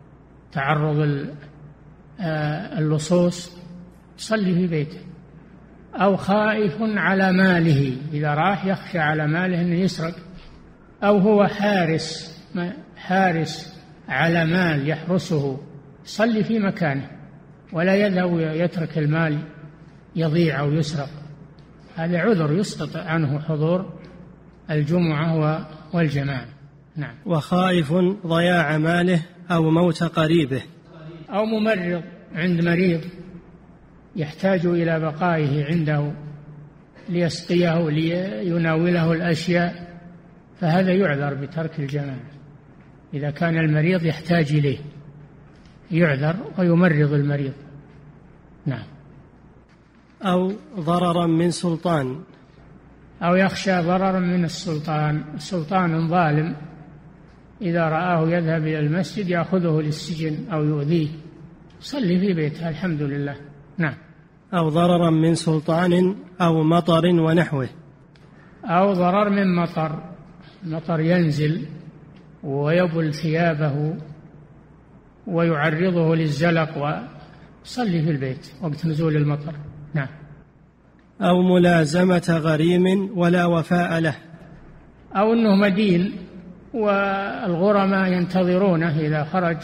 تعرض اللصوص، يصلي في بيته. أو خائف على ماله، إذا راح يخشى على ماله أنه يسرق. أو هو حارس حارس على مال يحرسه، يصلي في مكانه ولا يذهب ويترك المال يضيع أو يسرق. هذا عذر يسقط عنه حضور الجمعة والجماعة. نعم. وخائف ضياع ماله أو موت قريبه. أو ممرض عند مريض يحتاج إلى بقائه عنده ليسقيه ليناوله الأشياء، فهذا يعذر بترك الجماعة. إذا كان المريض يحتاج إليه يعذر ويمرض المريض. نعم. أو ضررا من سلطان. أو يخشى ضررا من السلطان، سلطان ظالم إذا رآه يذهب إلى المسجد يأخذه للسجن أو يؤذيه، صلي في بيته الحمد لله. نعم. أو ضررا من سلطان أو مطر ونحوه. أو ضرر من مطر، مطر ينزل ويبل ثيابه ويعرضه للزلق، وصلي في البيت وقت نزول المطر. نعم. أو ملازمة غريم ولا وفاء له. أو أنه مدين والغرماء ينتظرونه، إذا خرج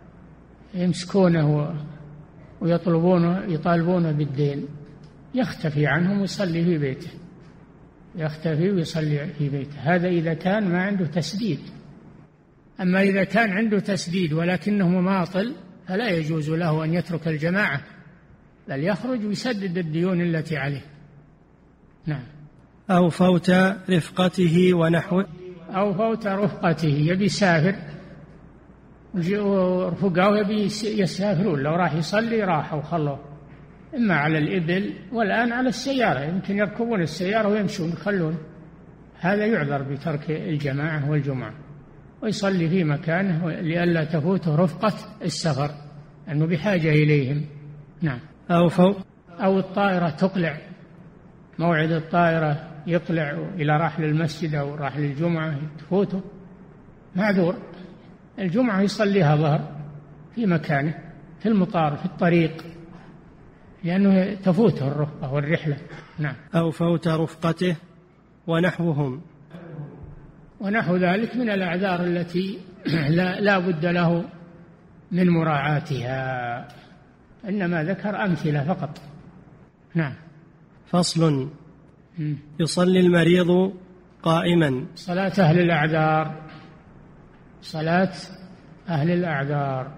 يمسكونه ويطلبونه يطالبونه بالدين، يختفي عنهم ويصلي في بيته، يختفي ويصلي في بيته. هذا إذا كان ما عنده تسديد. أما إذا كان عنده تسديد ولكنه مماطل فلا يجوز له أن يترك الجماعة، بل يخرج ويسدد الديون التي عليه. نعم. أو فوت رفقته ونحوه. أو فوت رفقته، يبي يسافر ورفقاه يبي يسافرون، لو راح يصلي راحوا وخلوه، إما على الإبل والآن على السيارة، يمكن يركبون السيارة ويمشون يخلون، هذا يعذر بترك الجماعة والجمعة ويصلي في مكانه لئلا تفوته رفقة السفر أنه بحاجة إليهم. نعم. أو فوق أو الطائرة تقلع، موعد الطائرة يقلع إلى رحل المسجد أو رحل الجمعة تفوته، معذور. الجمعة يصليها ظهر في مكانه في المطار في الطريق لأنه تفوته الرفقة والرحلة. نعم. أو فوت رفقته ونحوهم، ونحو ذلك من الأعذار التي لا, لا بد له من مراعاتها، إنما ذكر أمثلة فقط. نعم. فصل. يصلي المريض قائما. صلاة أهل الأعذار، صلاة أهل الأعذار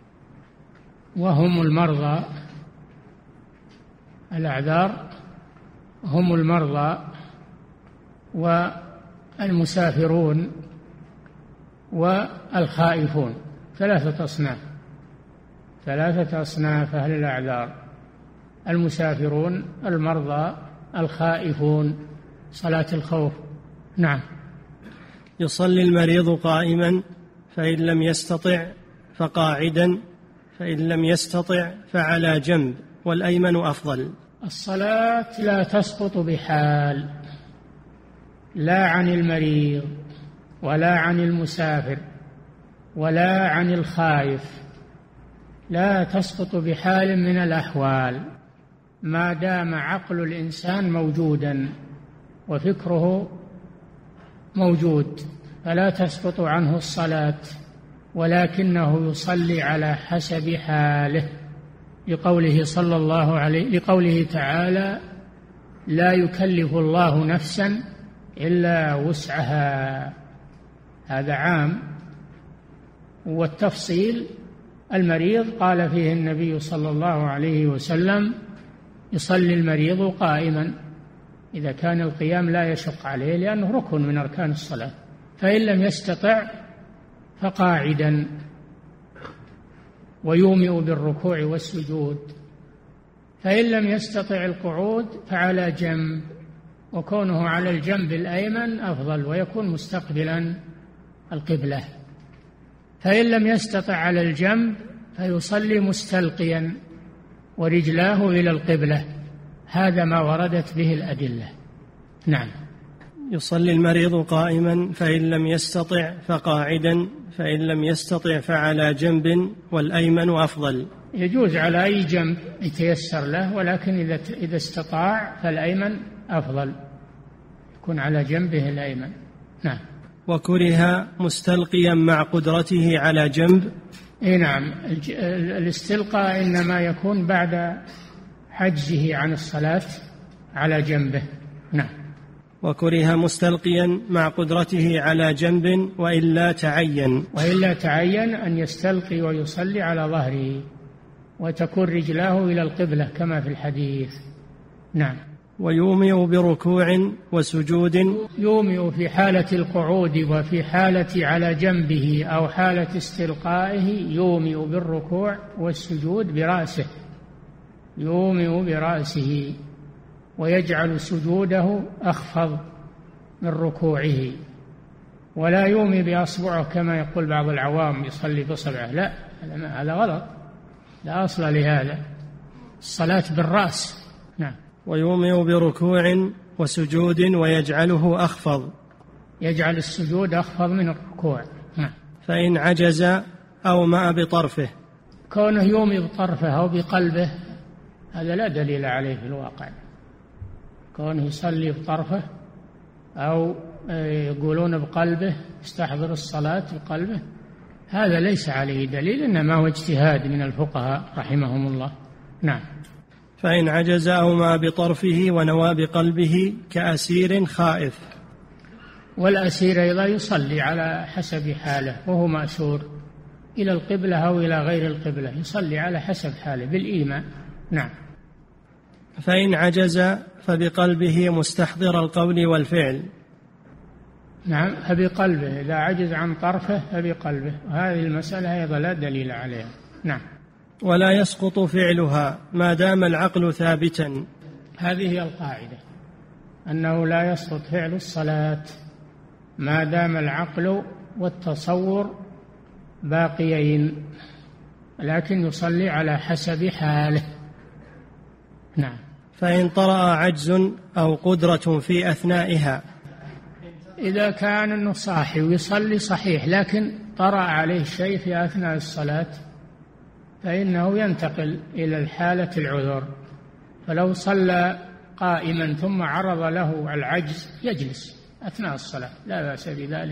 وهم المرضى، الأعذار هم المرضى والمسافرون والخائفون، ثلاثة أصناف، ثلاثة أصناف أهل الأعذار: المسافرون، المرضى، الخائفون، صلاة الخوف. نعم. يصلي المريض قائما، فإن لم يستطع فقاعدا، فإن لم يستطع فعلى جنب، والأيمن أفضل. الصلاة لا تسقط بحال، لا عن المريض ولا عن المسافر ولا عن الخائف، لا تسقط بحال من الأحوال ما دام عقل الإنسان موجودا وفكره موجود، فلا تسقط عنه الصلاة، ولكنه يصلي على حسب حاله، لقوله صلى الله عليه لقوله تعالى: لا يكلف الله نفسا إلا وسعها. هذا عام، والتفصيل المريض قال فيه النبي صلى الله عليه وسلم: يصلي المريض قائما إذا كان القيام لا يشق عليه لأنه ركن من أركان الصلاة، فإن لم يستطع فقاعدا، ويومئ بالركوع والسجود، فإن لم يستطع القعود فعلى جنب، وكونه على الجنب الأيمن أفضل ويكون مستقبلا القبلة، فإن لم يستطع على الجنب فيصلي مستلقيا ورجلاه إلى القبلة، هذا ما وردت به الأدلة. نعم. يصلي المريض قائما، فإن لم يستطع فقاعدا، فإن لم يستطع فعلى جنب، والأيمن أفضل. يجوز على أي جنب يتيسر له، ولكن إذا إذا استطاع فالأيمن أفضل، يكون على جنبه الأيمن. نعم. وكره مستلقيا مع قدرته على جنب. إيه نعم، الاستلقاء إنما يكون بعد حجزه عن الصلاة على جنبه. نعم. وكره مستلقيا مع قدرته على جنب، وإلا تعين وإلا تعين أن يستلقي ويصلي على ظهره، وتكون رجلاه إلى القبلة كما في الحديث. نعم. ويومئ بركوع وسجود. يومئ في حالة القعود وفي حالة على جنبه أو حالة استلقائه، يومئ بالركوع والسجود برأسه، يومئ برأسه، ويجعل سجوده أخفض من ركوعه، ولا يومي بأصبعه كما يقول بعض العوام يصلي بصبعه، لا، هذا غلط، لا أصل لهذا، الصلاة بالرأس. نعم. ويومئ بركوع وسجود ويجعله أخفض، يجعل السجود أخفض من الركوع. نعم. فإن عجز أومأ بطرفه. كونه يومي بطرفه أو بقلبه هذا لا دليل عليه في الواقع، كونه يصلي بطرفه أو يقولون بقلبه، يستحضر الصلاة بقلبه، هذا ليس عليه دليل، إنما هو اجتهاد من الفقهاء رحمهم الله. نعم. فإن عجز أومأ بطرفه ونوى بقلبه كأسير خائف. والأسير أيضا يصلي على حسب حاله، وهو مأسور إلى القبلة أو إلى غير القبلة، يصلي على حسب حاله بالإيمان. نعم. فإن عجز فبقلبه مستحضر القول والفعل. نعم، فبقلبه، إذا عجز عن طرفه فبقلبه، وهذه المسألة أيضا لا دليل عليها. نعم. ولا يسقط فعلها ما دام العقل ثابتا. هذه هي القاعدة، أنه لا يسقط فعل الصلاة ما دام العقل والتصور باقيين، لكن يصلي على حسب حاله. نعم. فإن طرأ عجز أو قدرة في أثنائها، إذا كان أنه صاحي ويصلي صحيح لكن طرأ عليه شيء في أثناء الصلاة فإنه ينتقل إلى الحالة العذر، فلو صلى قائما ثم عرض له العجز يجلس أثناء الصلاة لا بأس بذلك.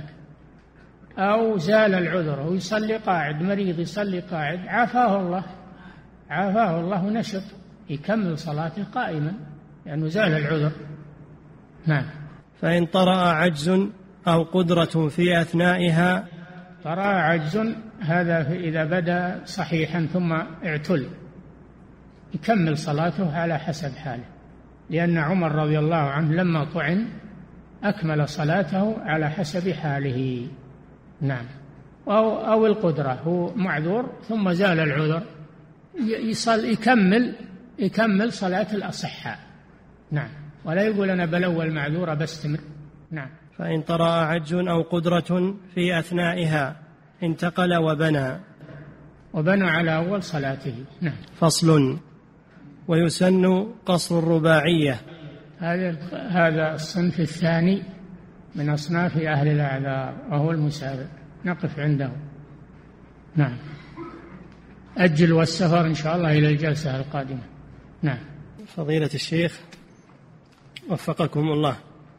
أو زال العذر ويصلي قاعد، مريض يصلي قاعد عافاه الله عافاه الله نشط، يكمل صلاته قائما لأنه يعني زال العذر. نعم. فإن طرأ عجز أو قدرة في أثنائها، طرأ عجز هذا إذا بدأ صحيحا ثم اعتل يكمل صلاته على حسب حاله، لأن عمر رضي الله عنه لما طعن أكمل صلاته على حسب حاله. نعم. أو, أو القدرة، هو معذور ثم زال العذر يصل يكمل يكمل صلاة الأصحاء. نعم. ولا يقول أنا بلوى المعذور بستمر. نعم. فإن طرأ عجز أو قدرة في أثنائها انتقل وبنى وبنى على أول صلاته. نعم. فصل. ويسن قصر الرباعية. هذا هذا الصنف الثاني من أصناف أهل الأعذار وهو المسافر، نقف عنده. نعم. أجل والسفر إن شاء الله إلى الجلسة القادمة. نعم. فضيلة الشيخ وفقكم الله،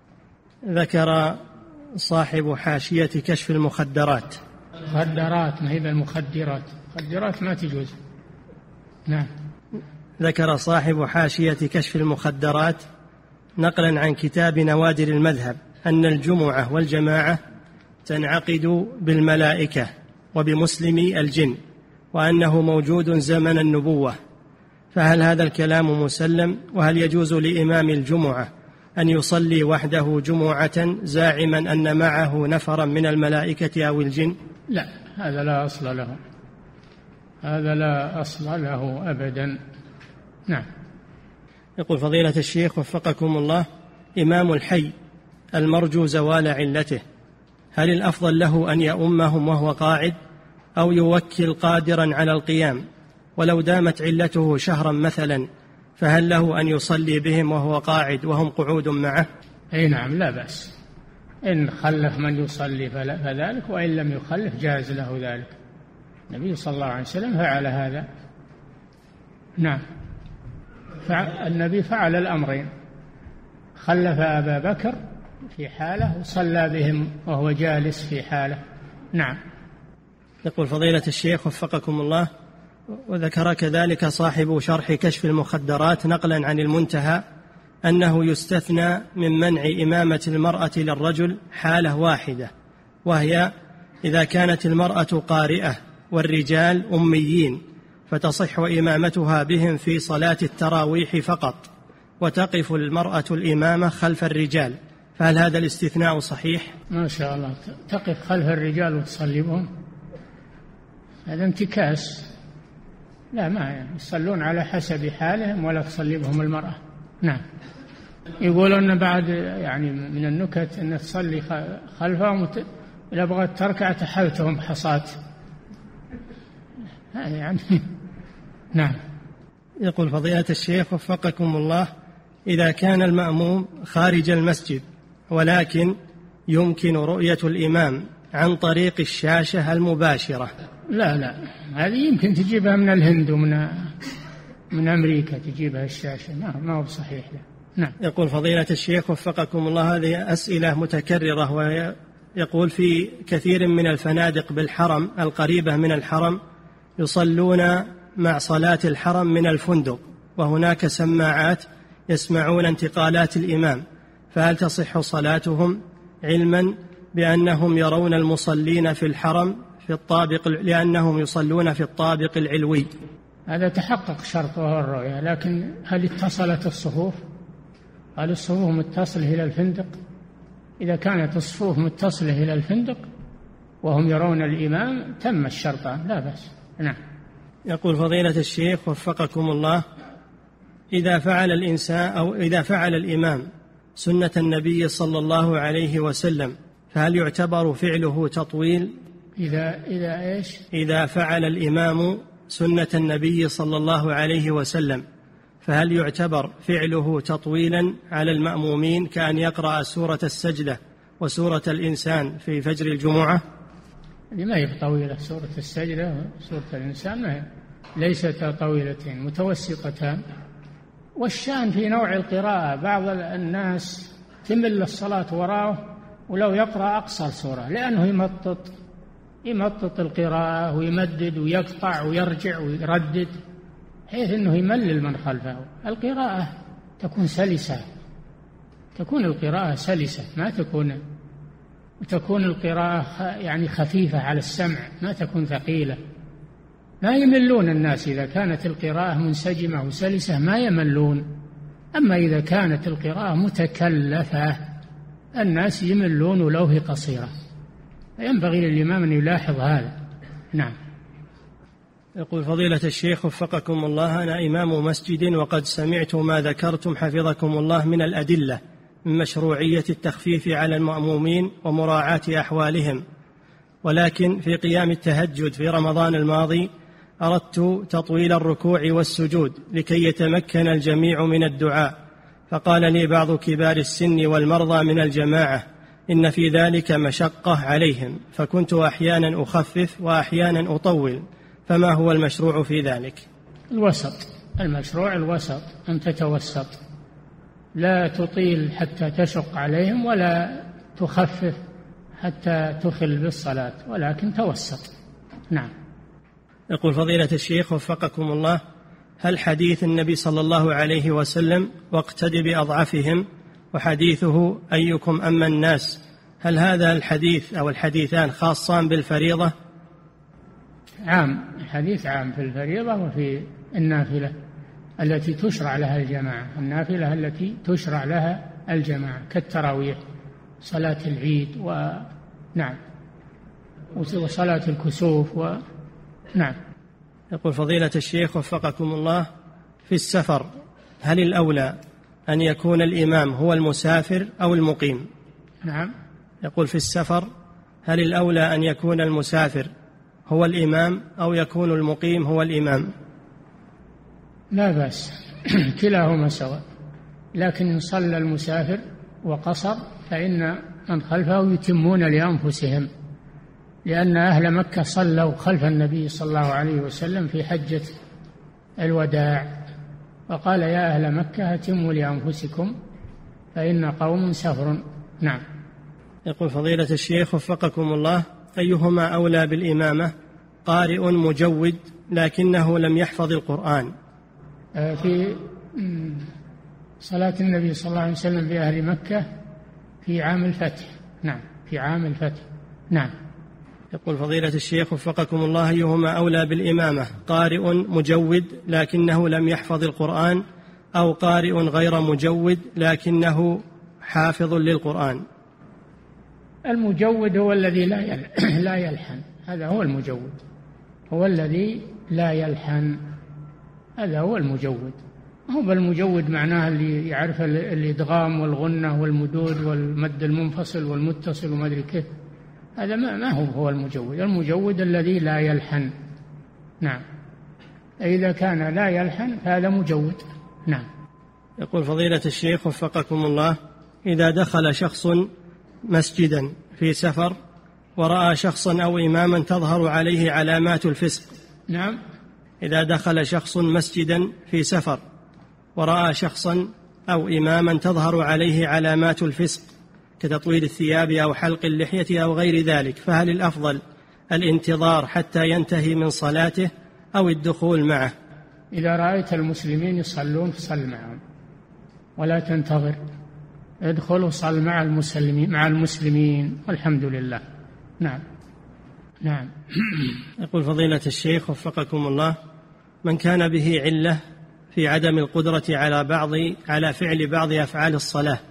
ذكر صاحب حاشية كشف المخدرات. مخدرات ما هي المخدرات، مخدرات ما تجوز. نعم. ذكر صاحب حاشية كشف المخدرات نقلا عن كتاب نوادر المذهب أن الجمعة والجماعة تنعقد بالملائكة وبمسلمي الجن، وأنه موجود زمن النبوة، فهل هذا الكلام مسلم؟ وهل يجوز لإمام الجمعة أن يصلي وحده جمعة زاعما أن معه نفرا من الملائكة أو الجن؟ لا، هذا لا أصل له، هذا لا أصل له أبدا. نعم. يقول فضيلة الشيخ وفقكم الله، إمام الحي المرجو زوال علته، هل الأفضل له أن يؤمهم وهو قاعد أو يوكل قادرا على القيام؟ ولو دامت علته شهرا مثلا فهل له أن يصلي بهم وهو قاعد وهم قعود معه؟ أي نعم، لا بأس، إن خلف من يصلي فذلك، وإن لم يخلف جاز له ذلك. النبي صلى الله عليه وسلم فعل هذا. نعم. النبي فعل الأمرين، خلف أبا بكر في حالة وصلى بهم وهو جالس في حالة. نعم. يقول فضيلة الشيخ وفقكم الله، وذكر كذلك صاحب شرح كشف المخدرات نقلا عن المنتهى أنه يستثنى من منع إمامة المرأة للرجل حالة واحدة، وهي إذا كانت المرأة قارئة والرجال أميين، فتصح إمامتها بهم في صلاة التراويح فقط، وتقف المرأة الإمامة خلف الرجال، فهل هذا الاستثناء صحيح؟ ما شاء الله، تقف خلف الرجال وتصلي بهم، هذا انتكاس. لا، ما يعني يصلون على حسب حالهم ولا تصلي بهم المرأة. نعم. يقولون بعد يعني من النكت أن تصلي خلفهم إذا بغت تركع تحلتهم بحصاة، هذا يعني. نعم. يقول فضيلة الشيخ وفقكم الله، إذا كان المأموم خارج المسجد ولكن يمكن رؤية الإمام عن طريق الشاشة المباشرة. لا لا، هذه يمكن تجيبها من الهند ومن من أمريكا، تجيبها الشاشة، ما هو بصحيح له. نعم. يقول فضيلة الشيخ وفقكم الله، هذه أسئلة متكررة، ويقول في كثير من الفنادق بالحرم القريبة من الحرم يصلون مع صلاة الحرم من الفندق، وهناك سماعات يسمعون انتقالات الإمام، فهل تصح صلاتهم علما بأنهم يرون المصلين في الحرم في الطابق، لأنهم يصلون في الطابق العلوي؟ هذا تحقق شرط وهو الرؤية، لكن هل اتصلت الصفوف؟ هل الصفوف متصلة إلى الفندق؟ إذا كانت الصفوف متصلة إلى الفندق وهم يرون الإمام تم الشرطان لا بأس. نعم. يقول فضيلة الشيخ وفقكم الله: إذا فعل الإنسان أو إذا فعل الإمام سنة النبي صلى الله عليه وسلم فهل يعتبر فعله تطويل؟ إذا إذا إيش؟ إذا فعل الإمام سنة النبي صلى الله عليه وسلم فهل يعتبر فعله تطويلا على المأمومين كأن يقرأ سورة السجدة وسورة الإنسان في فجر الجمعة؟ ما هي طويلة، سورة السجدة وسورة الإنسان ما هي ليستا طويلتين، متوسطتان. والشأن في نوع القراءة، بعض الناس تمل الصلاة وراءه ولو يقرأ أقصر سورة لأنه يمطط يمطط القراءة ويمدد ويقطع ويرجع ويردد حيث أنه يملل من خلفه. القراءة تكون سلسة، تكون القراءة سلسة، ما تكون وتكون القراءة يعني خفيفة على السمع، ما تكون ثقيلة. ما يملون الناس إذا كانت القراءة منسجمة وسلسة، ما يملون. أما إذا كانت القراءة متكلفة الناس يملون ولو هي قصيرة، فينبغي للإمام أن يلاحظ هذا. نعم. يقول فضيلة الشيخ وفقكم الله: أنا إمام مسجد وقد سمعت ما ذكرتم حفظكم الله من الأدلة من مشروعية التخفيف على المأمومين ومراعاة أحوالهم، ولكن في قيام التهجد في رمضان الماضي أردت تطويل الركوع والسجود لكي يتمكن الجميع من الدعاء، فقال لي بعض كبار السن والمرضى من الجماعة إن في ذلك مشقة عليهم، فكنت أحيانا أخفف وأحيانا أطول، فما هو المشروع في ذلك؟ الوسط، المشروع الوسط، أن تتوسط، لا تطيل حتى تشق عليهم ولا تخفف حتى تخل بالصلاة، ولكن توسط. نعم. يقول فضيلة الشيخ وفقكم الله: هل حديث النبي صلى الله عليه وسلم واقتد بأضعفهم وحديثه أيكم أما الناس، هل هذا الحديث أو الحديثان خاصان بالفريضة؟ عام، الحديث عام في الفريضة وفي النافلة التي تشرع لها الجماعة، النافلة التي تشرع لها الجماعة كالتراويح، صلاة العيد، و نعم، وصلاة الكسوف، و نعم. يقول فضيلة الشيخ وفقكم الله: في السفر هل الأولى أن يكون الإمام هو المسافر أو المقيم؟ نعم. يقول في السفر هل الأولى أن يكون المسافر هو الإمام أو يكون المقيم هو الإمام؟ لا بأس، كلاهما سواء، لكن إن صلى المسافر وقصر فإن من خلفه يتمون لأنفسهم، لأن أهل مكة صلوا خلف النبي صلى الله عليه وسلم في حجة الوداع، وقال يا أهل مكة أتموا لأنفسكم فإن قوم سفر. نعم. يقول فضيلة الشيخ وفقكم الله: أيهما أولى بالإمامة، قارئ مجود لكنه لم يحفظ القرآن؟ في صلاة النبي صلى الله عليه وسلم بأهل مكة في عام الفتح. نعم، في عام الفتح. نعم. يقول فضيلة الشيخ وفقكم الله: أيهما أولى بالإمامة، قارئ مجود لكنه لم يحفظ القرآن أو قارئ غير مجود لكنه حافظ للقرآن؟ المجود هو الذي لا لا يلحن، هذا هو المجود، هو الذي لا يلحن، هذا هو المجود. هو بالمجود معناه اللي يعرف الإدغام والغنة والمدود والمد المنفصل والمتصل وما أدري كيف، هذا ما, ما هو هو المجود. المجود الذي لا يلحن. نعم. إذا كان لا يلحن فهذا مجود. نعم. يقول فضيلة الشيخ وفقكم الله: إذا دخل شخص مسجدا في سفر ورأى شخصا أو إماما تظهر عليه علامات الفسق. نعم. إذا دخل شخص مسجدا في سفر ورأى شخصا أو إماما تظهر عليه علامات الفسق كتطويل الثياب أو حلق اللحية أو غير ذلك، فهل الأفضل الانتظار حتى ينتهي من صلاته أو الدخول معه؟ إذا رأيت المسلمين يصلون فصل معهم ولا تنتظر، ادخل وصل مع المسلمين مع المسلمين والحمد لله. نعم. نعم. يقول فضيلة الشيخ وفقكم الله: من كان به علة في عدم القدرة على بعض على فعل بعض أفعال الصلاة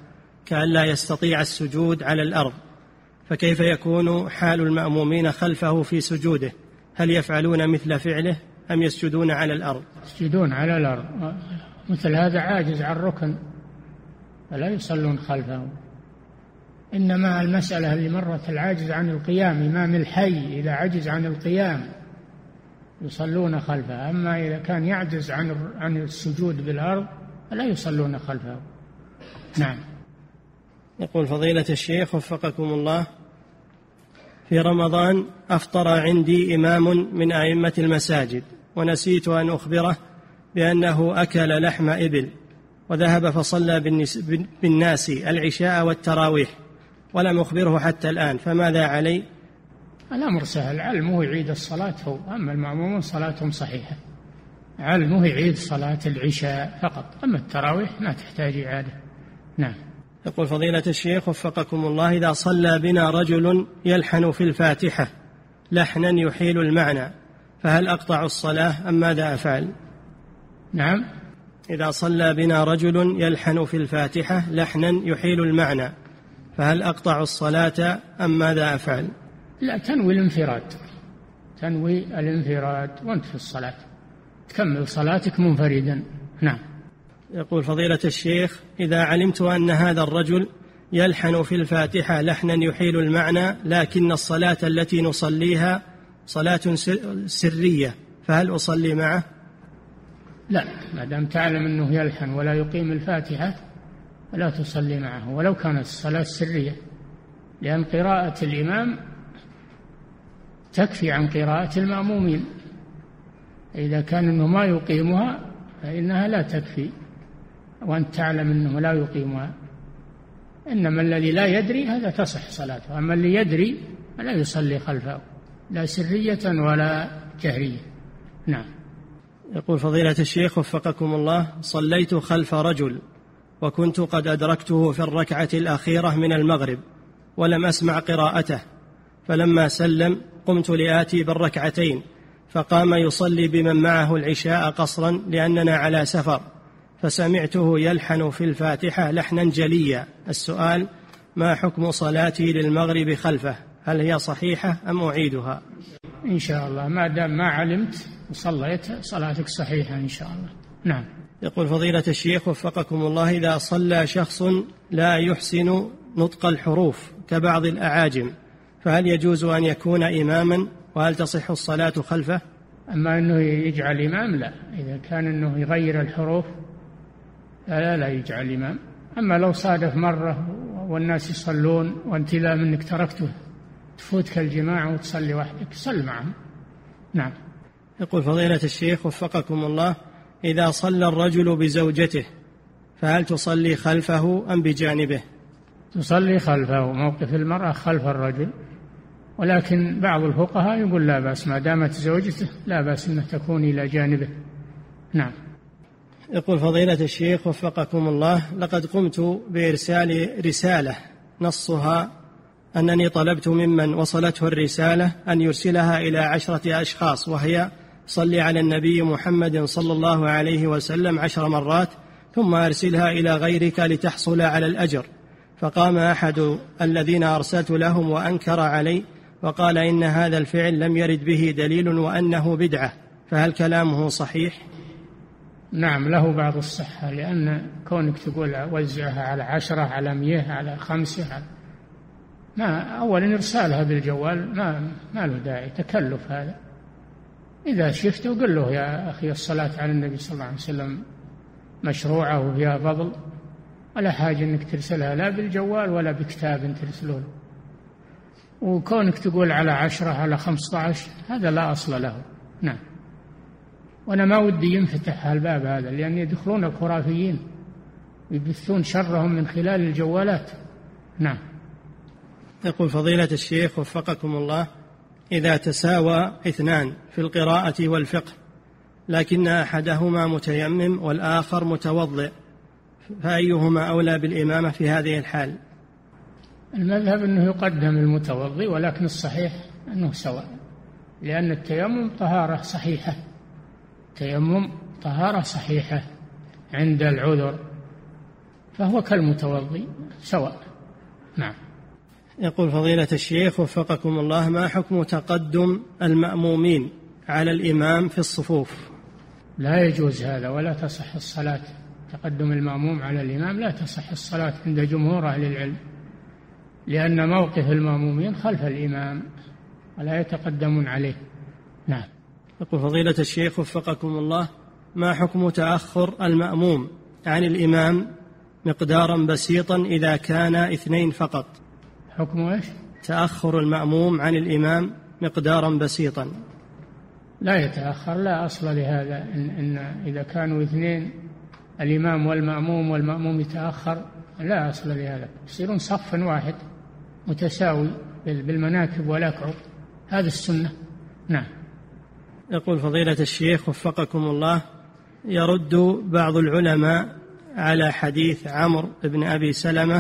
كأن لا يستطيع السجود على الأرض، فكيف يكون حال المأمومين خلفه في سجوده؟ هل يفعلون مثل فعله أم يسجدون على الأرض؟ يسجدون على الأرض، مثل هذا عاجز عن الركن فلا يصلون خلفه. إنما المسألة اللي مرت العاجز عن القيام، إمام الحي إذا عجز عن القيام يصلون خلفه، أما إذا كان يعجز عن عن السجود بالأرض فلا يصلون خلفه. نعم. يقول فضيلة الشيخ وفقكم الله: في رمضان أفطر عندي إمام من أئمة المساجد ونسيت أن أخبره بأنه أكل لحم إبل، وذهب فصلى بالناس العشاء والتراويح ولم أخبره حتى الآن، فماذا علي؟ الأمر سهل، علمه يعيد الصلاة هو، أما المأمومون صلاتهم صحيحة، علمه يعيد صلاة العشاء فقط، أما التراويح ما تحتاج إعادة. نعم. يقول فضيلة الشيخ وفقكم الله: إذا صلى بنا رجل يلحن في الفاتحة لحنا يحيل المعنى فهل أقطع الصلاة أم ماذا أفعل؟ نعم. إذا صلى بنا رجل يلحن في الفاتحة لحنا يحيل المعنى فهل أقطع الصلاة أم ماذا أفعل؟ لا، تنوي الانفراد، تنوي الانفراد وأنت في الصلاة، تكمل صلاتك منفردا. نعم. يقول فضيلة الشيخ: إذا علمت أن هذا الرجل يلحن في الفاتحة لحنا يحيل المعنى لكن الصلاة التي نصليها صلاة سرية فهل أصلي معه؟ لا، ما دام تعلم أنه يلحن ولا يقيم الفاتحة فلا تصلي معه ولو كانت الصلاة سرية، لأن قراءة الإمام تكفي عن قراءة المأمومين، إذا كان أنه ما يقيمها فإنها لا تكفي وأنت تعلم أنه لا يقيمها. إنما الذي لا يدري هذا تصح صلاته، أما اللي يدري لا يصلي خلفه لا سرية ولا جهرية. نعم. يقول فضيلة الشيخ وفقكم الله: صليت خلف رجل وكنت قد أدركته في الركعة الأخيرة من المغرب ولم أسمع قراءته، فلما سلم قمت لآتي بالركعتين فقام يصلي بمن معه العشاء قصرا لأننا على سفر، فسمعته يلحن في الفاتحة لحنا جليا. السؤال: ما حكم صلاتي للمغرب خلفه؟ هل هي صحيحة أم أعيدها؟ إن شاء الله ما دام ما علمت وصليت صلاتك صحيحة إن شاء الله. نعم. يقول فضيلة الشيخ وفقكم الله: إذا صلى شخص لا يحسن نطق الحروف كبعض الأعاجم فهل يجوز أن يكون إماما وهل تصح الصلاة خلفه؟ أما أنه يجعل إمام لا، إذا كان أنه يغير الحروف لا لا يجعل إمام. أما لو صادف مرة والناس يصلون وأنت لا منك تركته تفوتك الجماعة وتصلي وحدك صل معهم. نعم. يقول فضيلة الشيخ وفقكم الله: إذا صلى الرجل بزوجته فهل تصلي خلفه أم بجانبه؟ تصلي خلفه، موقف المرأة خلف الرجل، ولكن بعض الفقهاء يقول لا بأس ما دامت زوجته لا بأس أن تكون إلى جانبه. نعم. يقول فضيلة الشيخ وفقكم الله: لقد قمت بإرسال رسالة نصها أنني طلبت ممن وصلته الرسالة أن يرسلها إلى عشرة أشخاص، وهي: صل على النبي محمد صلى الله عليه وسلم عشر مرات ثم أرسلها إلى غيرك لتحصل على الأجر. فقام أحد الذين أرسلت لهم وأنكر علي وقال إن هذا الفعل لم يرد به دليل وأنه بدعة، فهل كلامه صحيح؟ نعم له بعض الصحة، لأن كونك تقول وزعها على عشرة على مئة على خمسة على ما أولا إرسالها بالجوال ما, ما له داعي، تكلف هذا. إذا شفته قل له يا أخي الصلاة على النبي صلى الله عليه وسلم مشروعة وفيها فضل، ولا حاجة أنك ترسلها لا بالجوال ولا بكتاب ترسله. وكونك تقول على عشرة على خمسة عشر هذا لا أصل له. نعم. وأنا ما ودي ينفتح الباب هذا، لأن يدخلون الخرافيين ويبثون شرهم من خلال الجوالات. نعم. يقول فضيلة الشيخ وفقكم الله: إذا تساوى اثنان في القراءة والفقه لكن أحدهما متيمم والآخر متوضئ فأيهما أولى بالإمامة في هذه الحال؟ المذهب أنه يقدم المتوضئ، ولكن الصحيح أنه سواء، لأن التيمم طهارة صحيحة، التيمم طهارة صحيحة عند العذر. فهو كالمتوضي سواء. نعم. يقول فضيلة الشيخ وفقكم الله: ما حكم تقدم المأمومين على الإمام في الصفوف؟ لا يجوز هذا ولا تصح الصلاة. تقدم المأموم على الإمام لا تصح الصلاة عند جمهور أهل العلم، لأن موقف المأمومين خلف الإمام ولا يتقدمون عليه. نعم. يقول فضيلة الشيخ وفقكم الله: ما حكم تأخر المأموم عن الإمام مقدارا بسيطا إذا كان اثنين فقط؟ حكم إيش؟ تأخر المأموم عن الإمام مقدارا بسيطا. لا يتأخر، لا أصل لهذا. إن, إن إذا كانوا اثنين الإمام والمأموم والمأموم يتأخر لا أصل لهذا، يصيرون صفا واحد متساوي بالمناكب والأكعب، هذا السنة. نعم. يقول فضيلة الشيخ وفقكم الله: يرد بعض العلماء على حديث عمرو بن أبي سلمة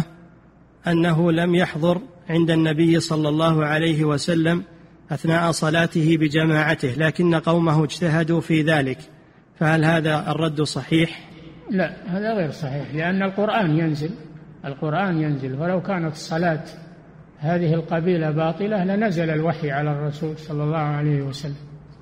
أنه لم يحضر عند النبي صلى الله عليه وسلم أثناء صلاته بجماعته، لكن قومه اجتهدوا في ذلك، فهل هذا الرد صحيح؟ لا، هذا غير صحيح، لأن القرآن ينزل القرآن ينزل ولو كانت صلاة هذه القبيلة باطلة لنزل الوحي على الرسول صلى الله عليه وسلم.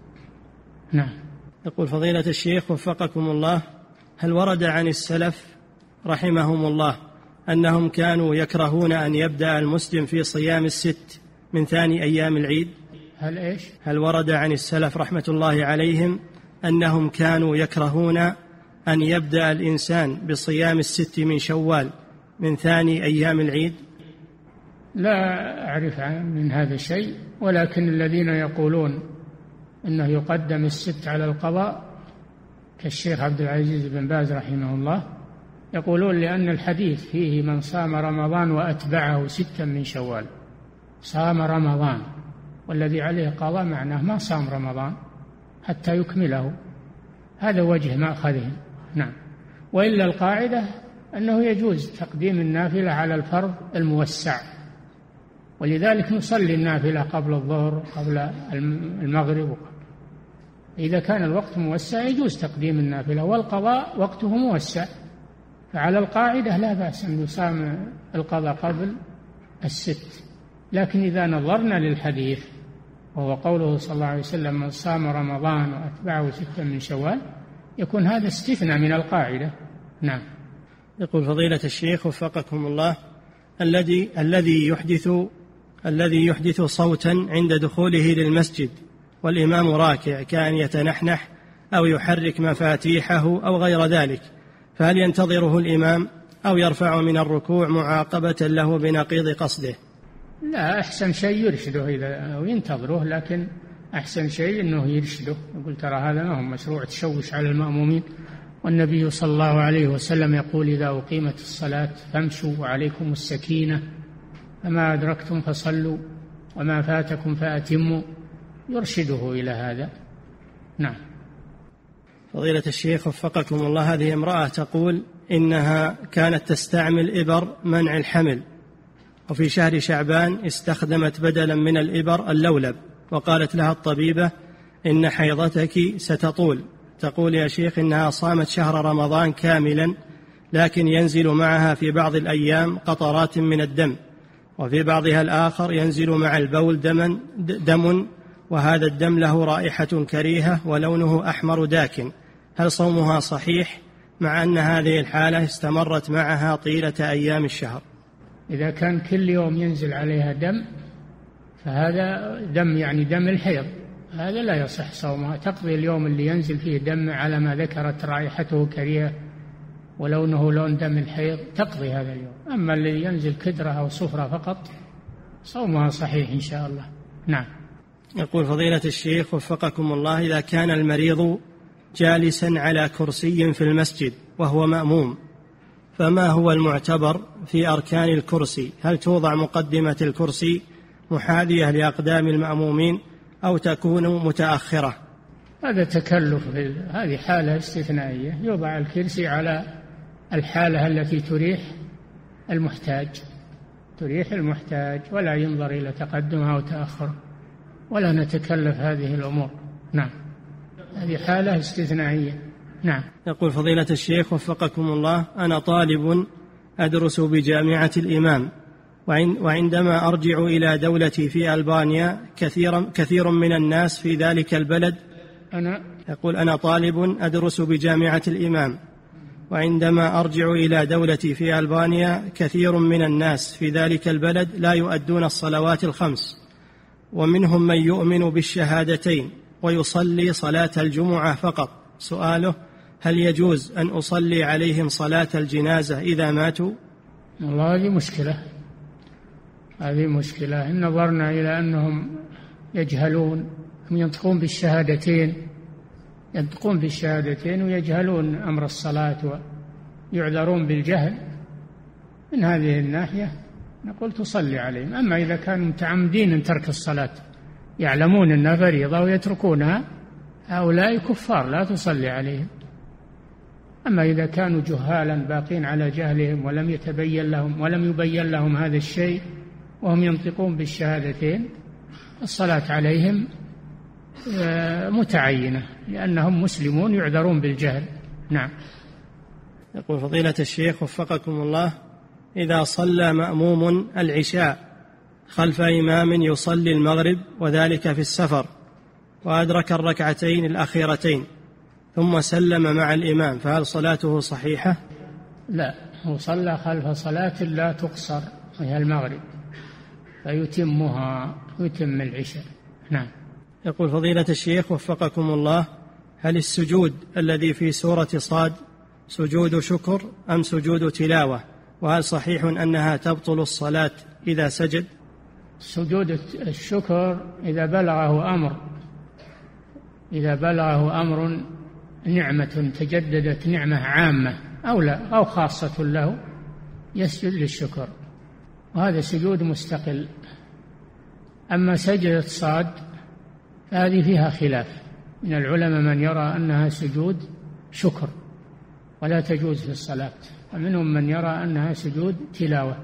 نعم. يقول فضيلة الشيخ وفقكم الله: هل ورد عن السلف رحمهم الله أنهم كانوا يكرهون أن يبدأ المسلم في صيام الست من ثاني أيام العيد؟ هل إيش؟ هل ورد عن السلف رحمة الله عليهم أنهم كانوا يكرهون أن يبدأ الإنسان بصيام الست من شوال من ثاني أيام العيد؟ لا أعرف من هذا الشيء، ولكن الذين يقولون إنه يقدم الست على القضاء كالشيخ عبد العزيز بن باز رحمه الله يقولون لأن الحديث فيه من صام رمضان وأتبعه ستا من شوال، صام رمضان، والذي عليه قضاء معناه ما صام رمضان حتى يكمله، هذا وجه مأخذهم. نعم. وإلا القاعدة أنه يجوز تقديم النافلة على الفرض الموسع، ولذلك نصلي النافلة قبل الظهر قبل المغرب. إذا كان الوقت موسع يجوز تقديم النافلة، والقضاء وقته موسع، فعلى القاعدة لا بأس أن يصام القضاء قبل الست. لكن إذا نظرنا للحديث وهو قوله صلى الله عليه وسلم من صام رمضان وأتبعه ستا من شوال، يكون هذا استثناء من القاعدة. نعم. يقول فضيلة الشيخ وفقكم الله: الذي الذي يحدث الذي يحدث صوتا عند دخوله للمسجد والإمام راكع كأن يتنحنح أو يحرك مفاتيحه أو غير ذلك، فهل ينتظره الإمام أو يرفع من الركوع معاقبة له بنقيض قصده؟ لا، أحسن شيء يرشده إذا ينتظره، لكن أحسن شيء أنه يرشده، يقول ترى هذا ما هو مشروع تشوش على المأمومين، والنبي صلى الله عليه وسلم يقول إذا أقيمت الصلاة فامشوا وعليكم السكينة، فما أدركتم فصلوا وما فاتكم فأتموا، يرشده إلى هذا. نعم. فضيلة الشيخ وفقكم الله: هذه امرأة تقول إنها كانت تستعمل إبر منع الحمل، وفي شهر شعبان استخدمت بدلا من الإبر اللولب، وقالت لها الطبيبة إن حيضتك ستطول. تقول يا شيخ إنها صامت شهر رمضان كاملا، لكن ينزل معها في بعض الأيام قطرات من الدم، وفي بعضها الآخر ينزل مع البول دم, دم وهذا الدم له رائحة كريهة ولونه أحمر داكن، هل صومها صحيح مع أن هذه الحالة استمرت معها طيلة أيام الشهر؟ إذا كان كل يوم ينزل عليها دم فهذا دم يعني دم الحيض، هذا لا يصح صومها، تقضي اليوم اللي ينزل فيه دم على ما ذكرت رائحته كريهة ولونه لون دم الحيض، تقضي هذا اليوم. أما اللي ينزل كدرة أو صفرة فقط صومها صحيح إن شاء الله. نعم. يقول فضيلة الشيخ وفقكم الله: إذا كان المريض جالسا على كرسي في المسجد وهو مأموم، فما هو المعتبر في أركان الكرسي؟ هل توضع مقدمة الكرسي محاذية لأقدام المأمومين أو تكون متأخرة؟ هذا تكلف، هذه حالة استثنائية، يوضع الكرسي على الحالة التي تريح المحتاج تريح المحتاج ولا ينظر إلى تقدمها وتأخرها، ولا نتكلف هذه الأمور. نعم، هذه حالة استثنائية. نعم. يقول فضيلة الشيخ وفقكم الله: أنا طالب أدرس بجامعة الإمام، وعندما أرجع إلى دولتي في ألبانيا كثير, كثير من الناس في ذلك البلد أنا يقول أنا طالب أدرس بجامعة الإمام، وعندما أرجع إلى دولتي في ألبانيا كثير من الناس في ذلك البلد لا يؤدون الصلوات الخمس، ومنهم من يؤمن بالشهادتين ويصلي صلاة الجمعة فقط. سؤاله: هل يجوز أن أصلي عليهم صلاة الجنازة إذا ماتوا؟ والله هذه مشكلة، هذه مشكلة. إن نظرنا إلى أنهم يجهلون، هم ينطقون بالشهادتين ينطقون بالشهادتين ويجهلون أمر الصلاة ويعذرون بالجهل، من هذه الناحية نقول تصلي عليهم. أما إذا كانوا متعمدين أن ترك الصلاة، يعلمون أنها فريضة ويتركونها، هؤلاء كفار لا تصلي عليهم. أما إذا كانوا جهالا باقين على جهلهم ولم يتبين لهم ولم يبين لهم هذا الشيء وهم ينطقون بالشهادتين، الصلاة عليهم متعينة لأنهم مسلمون يعذرون بالجهل. نعم. يقول فضيلة الشيخ وفقكم الله: إذا صلى مأموم العشاء خلف إمام يصلي المغرب وذلك في السفر، وأدرك الركعتين الأخيرتين ثم سلم مع الإمام، فهل صلاته صحيحة؟ لا، هو صلى خلف صلاة لا تقصر وهي المغرب، فيتمها يتم العشاء. نعم. يقول فضيلة الشيخ وفقكم الله: هل السجود الذي في سورة صاد سجود شكر أم سجود تلاوة؟ وهل صحيح أنها تبطل الصلاة إذا سجد؟ سجود الشكر إذا بلغه أمر إذا بلغه أمر نعمة تجددت، نعمة عامة أو لا أو خاصة له، يسجد للشكر، وهذا سجود مستقل. أما سجدة صاد هذه فيها خلاف من العلماء، من يرى أنها سجود شكر ولا تجوز في الصلاة، ومنهم من يرى أنها سجود تلاوة،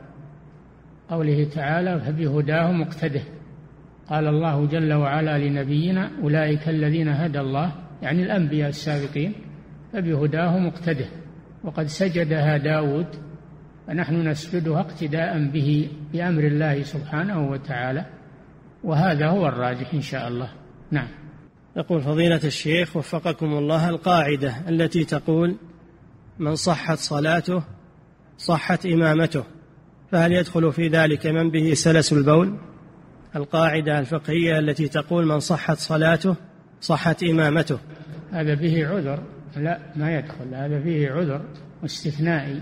قوله تعالى: فبهداه مقتده. قال الله جل وعلا لنبينا: أولئك الذين هدى الله، يعني الأنبياء السابقين، فبهداه مقتده. وقد سجدها داود، فنحن نسجدها اقتداء به بأمر الله سبحانه وتعالى، وهذا هو الراجح إن شاء الله. نعم. يقول فضيلة الشيخ وفقكم الله: القاعدة التي تقول من صحت صلاته صحت إمامته، فهل يدخل في ذلك من به سلس البول؟ القاعدة الفقهية التي تقول من صحت صلاته صحت إمامته، هذا به عذر؟ لا، ما يدخل، هذا فيه عذر واستثنائي،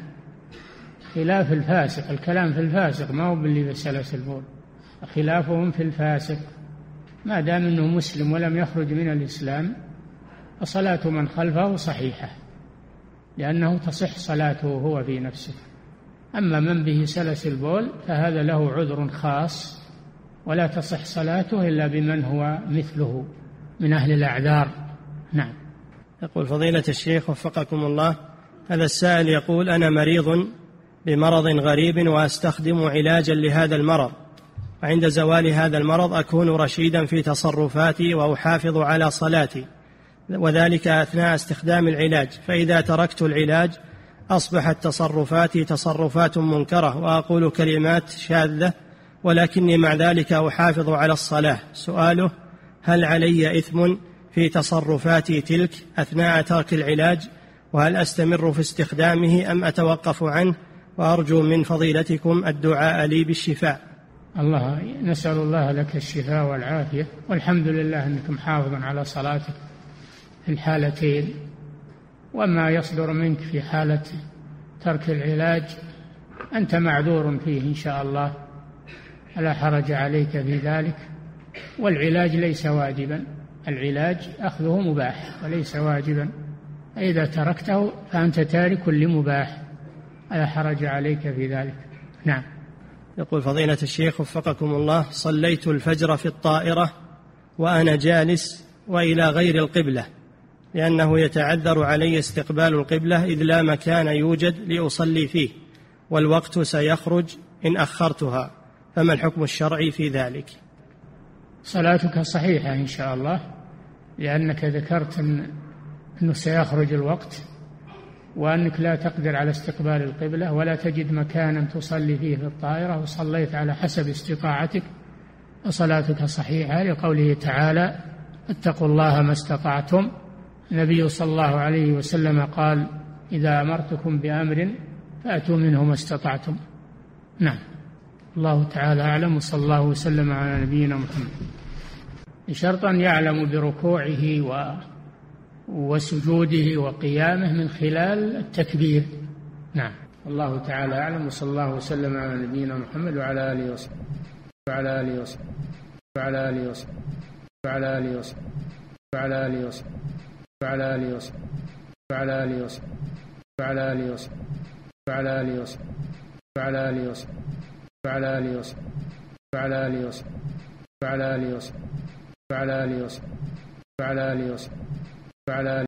خلاف الفاسق. الكلام في الفاسق ما هو باللي بسلس البول، خلافهم في الفاسق. ما دام أنه مسلم ولم يخرج من الإسلام فصلاة من خلفه صحيحة، لأنه تصح صلاته هو في نفسه. أما من به سلس البول فهذا له عذر خاص، ولا تصح صلاته إلا بمن هو مثله من أهل الأعذار. نعم. يقول فضيلة الشيخ وفقكم الله: هذا السائل يقول: أنا مريض بمرض غريب وأستخدم علاجا لهذا المرض، وعند زوال هذا المرض أكون رشيدا في تصرفاتي وأحافظ على صلاتي، وذلك أثناء استخدام العلاج، فإذا تركت العلاج أصبحت تصرفاتي تصرفات منكرة وأقول كلمات شاذة، ولكني مع ذلك أحافظ على الصلاة. سؤاله: هل علي إثم في تصرفاتي تلك أثناء ترك العلاج؟ وهل أستمر في استخدامه أم أتوقف عنه؟ وأرجو من فضيلتكم الدعاء لي بالشفاء. الله نسأل الله لك الشفاء والعافية، والحمد لله أنك محافظ على صلاتك في الحالتين. وما يصدر منك في حالة ترك العلاج أنت معذور فيه إن شاء الله، لا حرج عليك في ذلك، والعلاج ليس واجبا، العلاج أخذه مباح وليس واجبا، إذا تركته فأنت تارك لمباح، لا حرج عليك في ذلك. نعم. يقول فضيلة الشيخ وفقكم الله: صليت الفجر في الطائرة وأنا جالس وإلى غير القبلة، لأنه يتعذر علي استقبال القبلة إذ لا مكان يوجد لأصلي فيه، والوقت سيخرج إن أخرتها، فما الحكم الشرعي في ذلك؟ صلاتك صحيحة إن شاء الله، لأنك ذكرت أن أنه سيخرج الوقت، وأنك لا تقدر على استقبال القبلة ولا تجد مكانا تصلي فيه في الطائرة وصليت على حسب استطاعتك فصلاتك صحيحة، لقوله تعالى اتقوا الله ما استطعتم. النبي صلى الله عليه وسلم قال إذا أمرتكم بأمر فأتوا منه ما استطعتم. نعم. الله تعالى أعلم، وصلى الله وسلم على نبينا محمد. بشرط أن يعلم بركوعه و وسجوده وقيامه من خلال التكبير. نعم. الله تعالى أعلم، وصلى الله وسلم على نبينا محمد وعلى آله وصحبه وعلى آله وصحبه وعلى آله وصحبه وعلى آله وصحبه وعلى آله وصحبه وعلى آله وصحبه وعلى آله وصحبه وعلى آله وصحبه وعلى آله وصحبه وعلى آله وصحبه وعلى آله وصحبه وعلى آله وصحبه وعلى آله وصحبه وعلى آله وصحبه وعلى آله وصحبه وعلى آله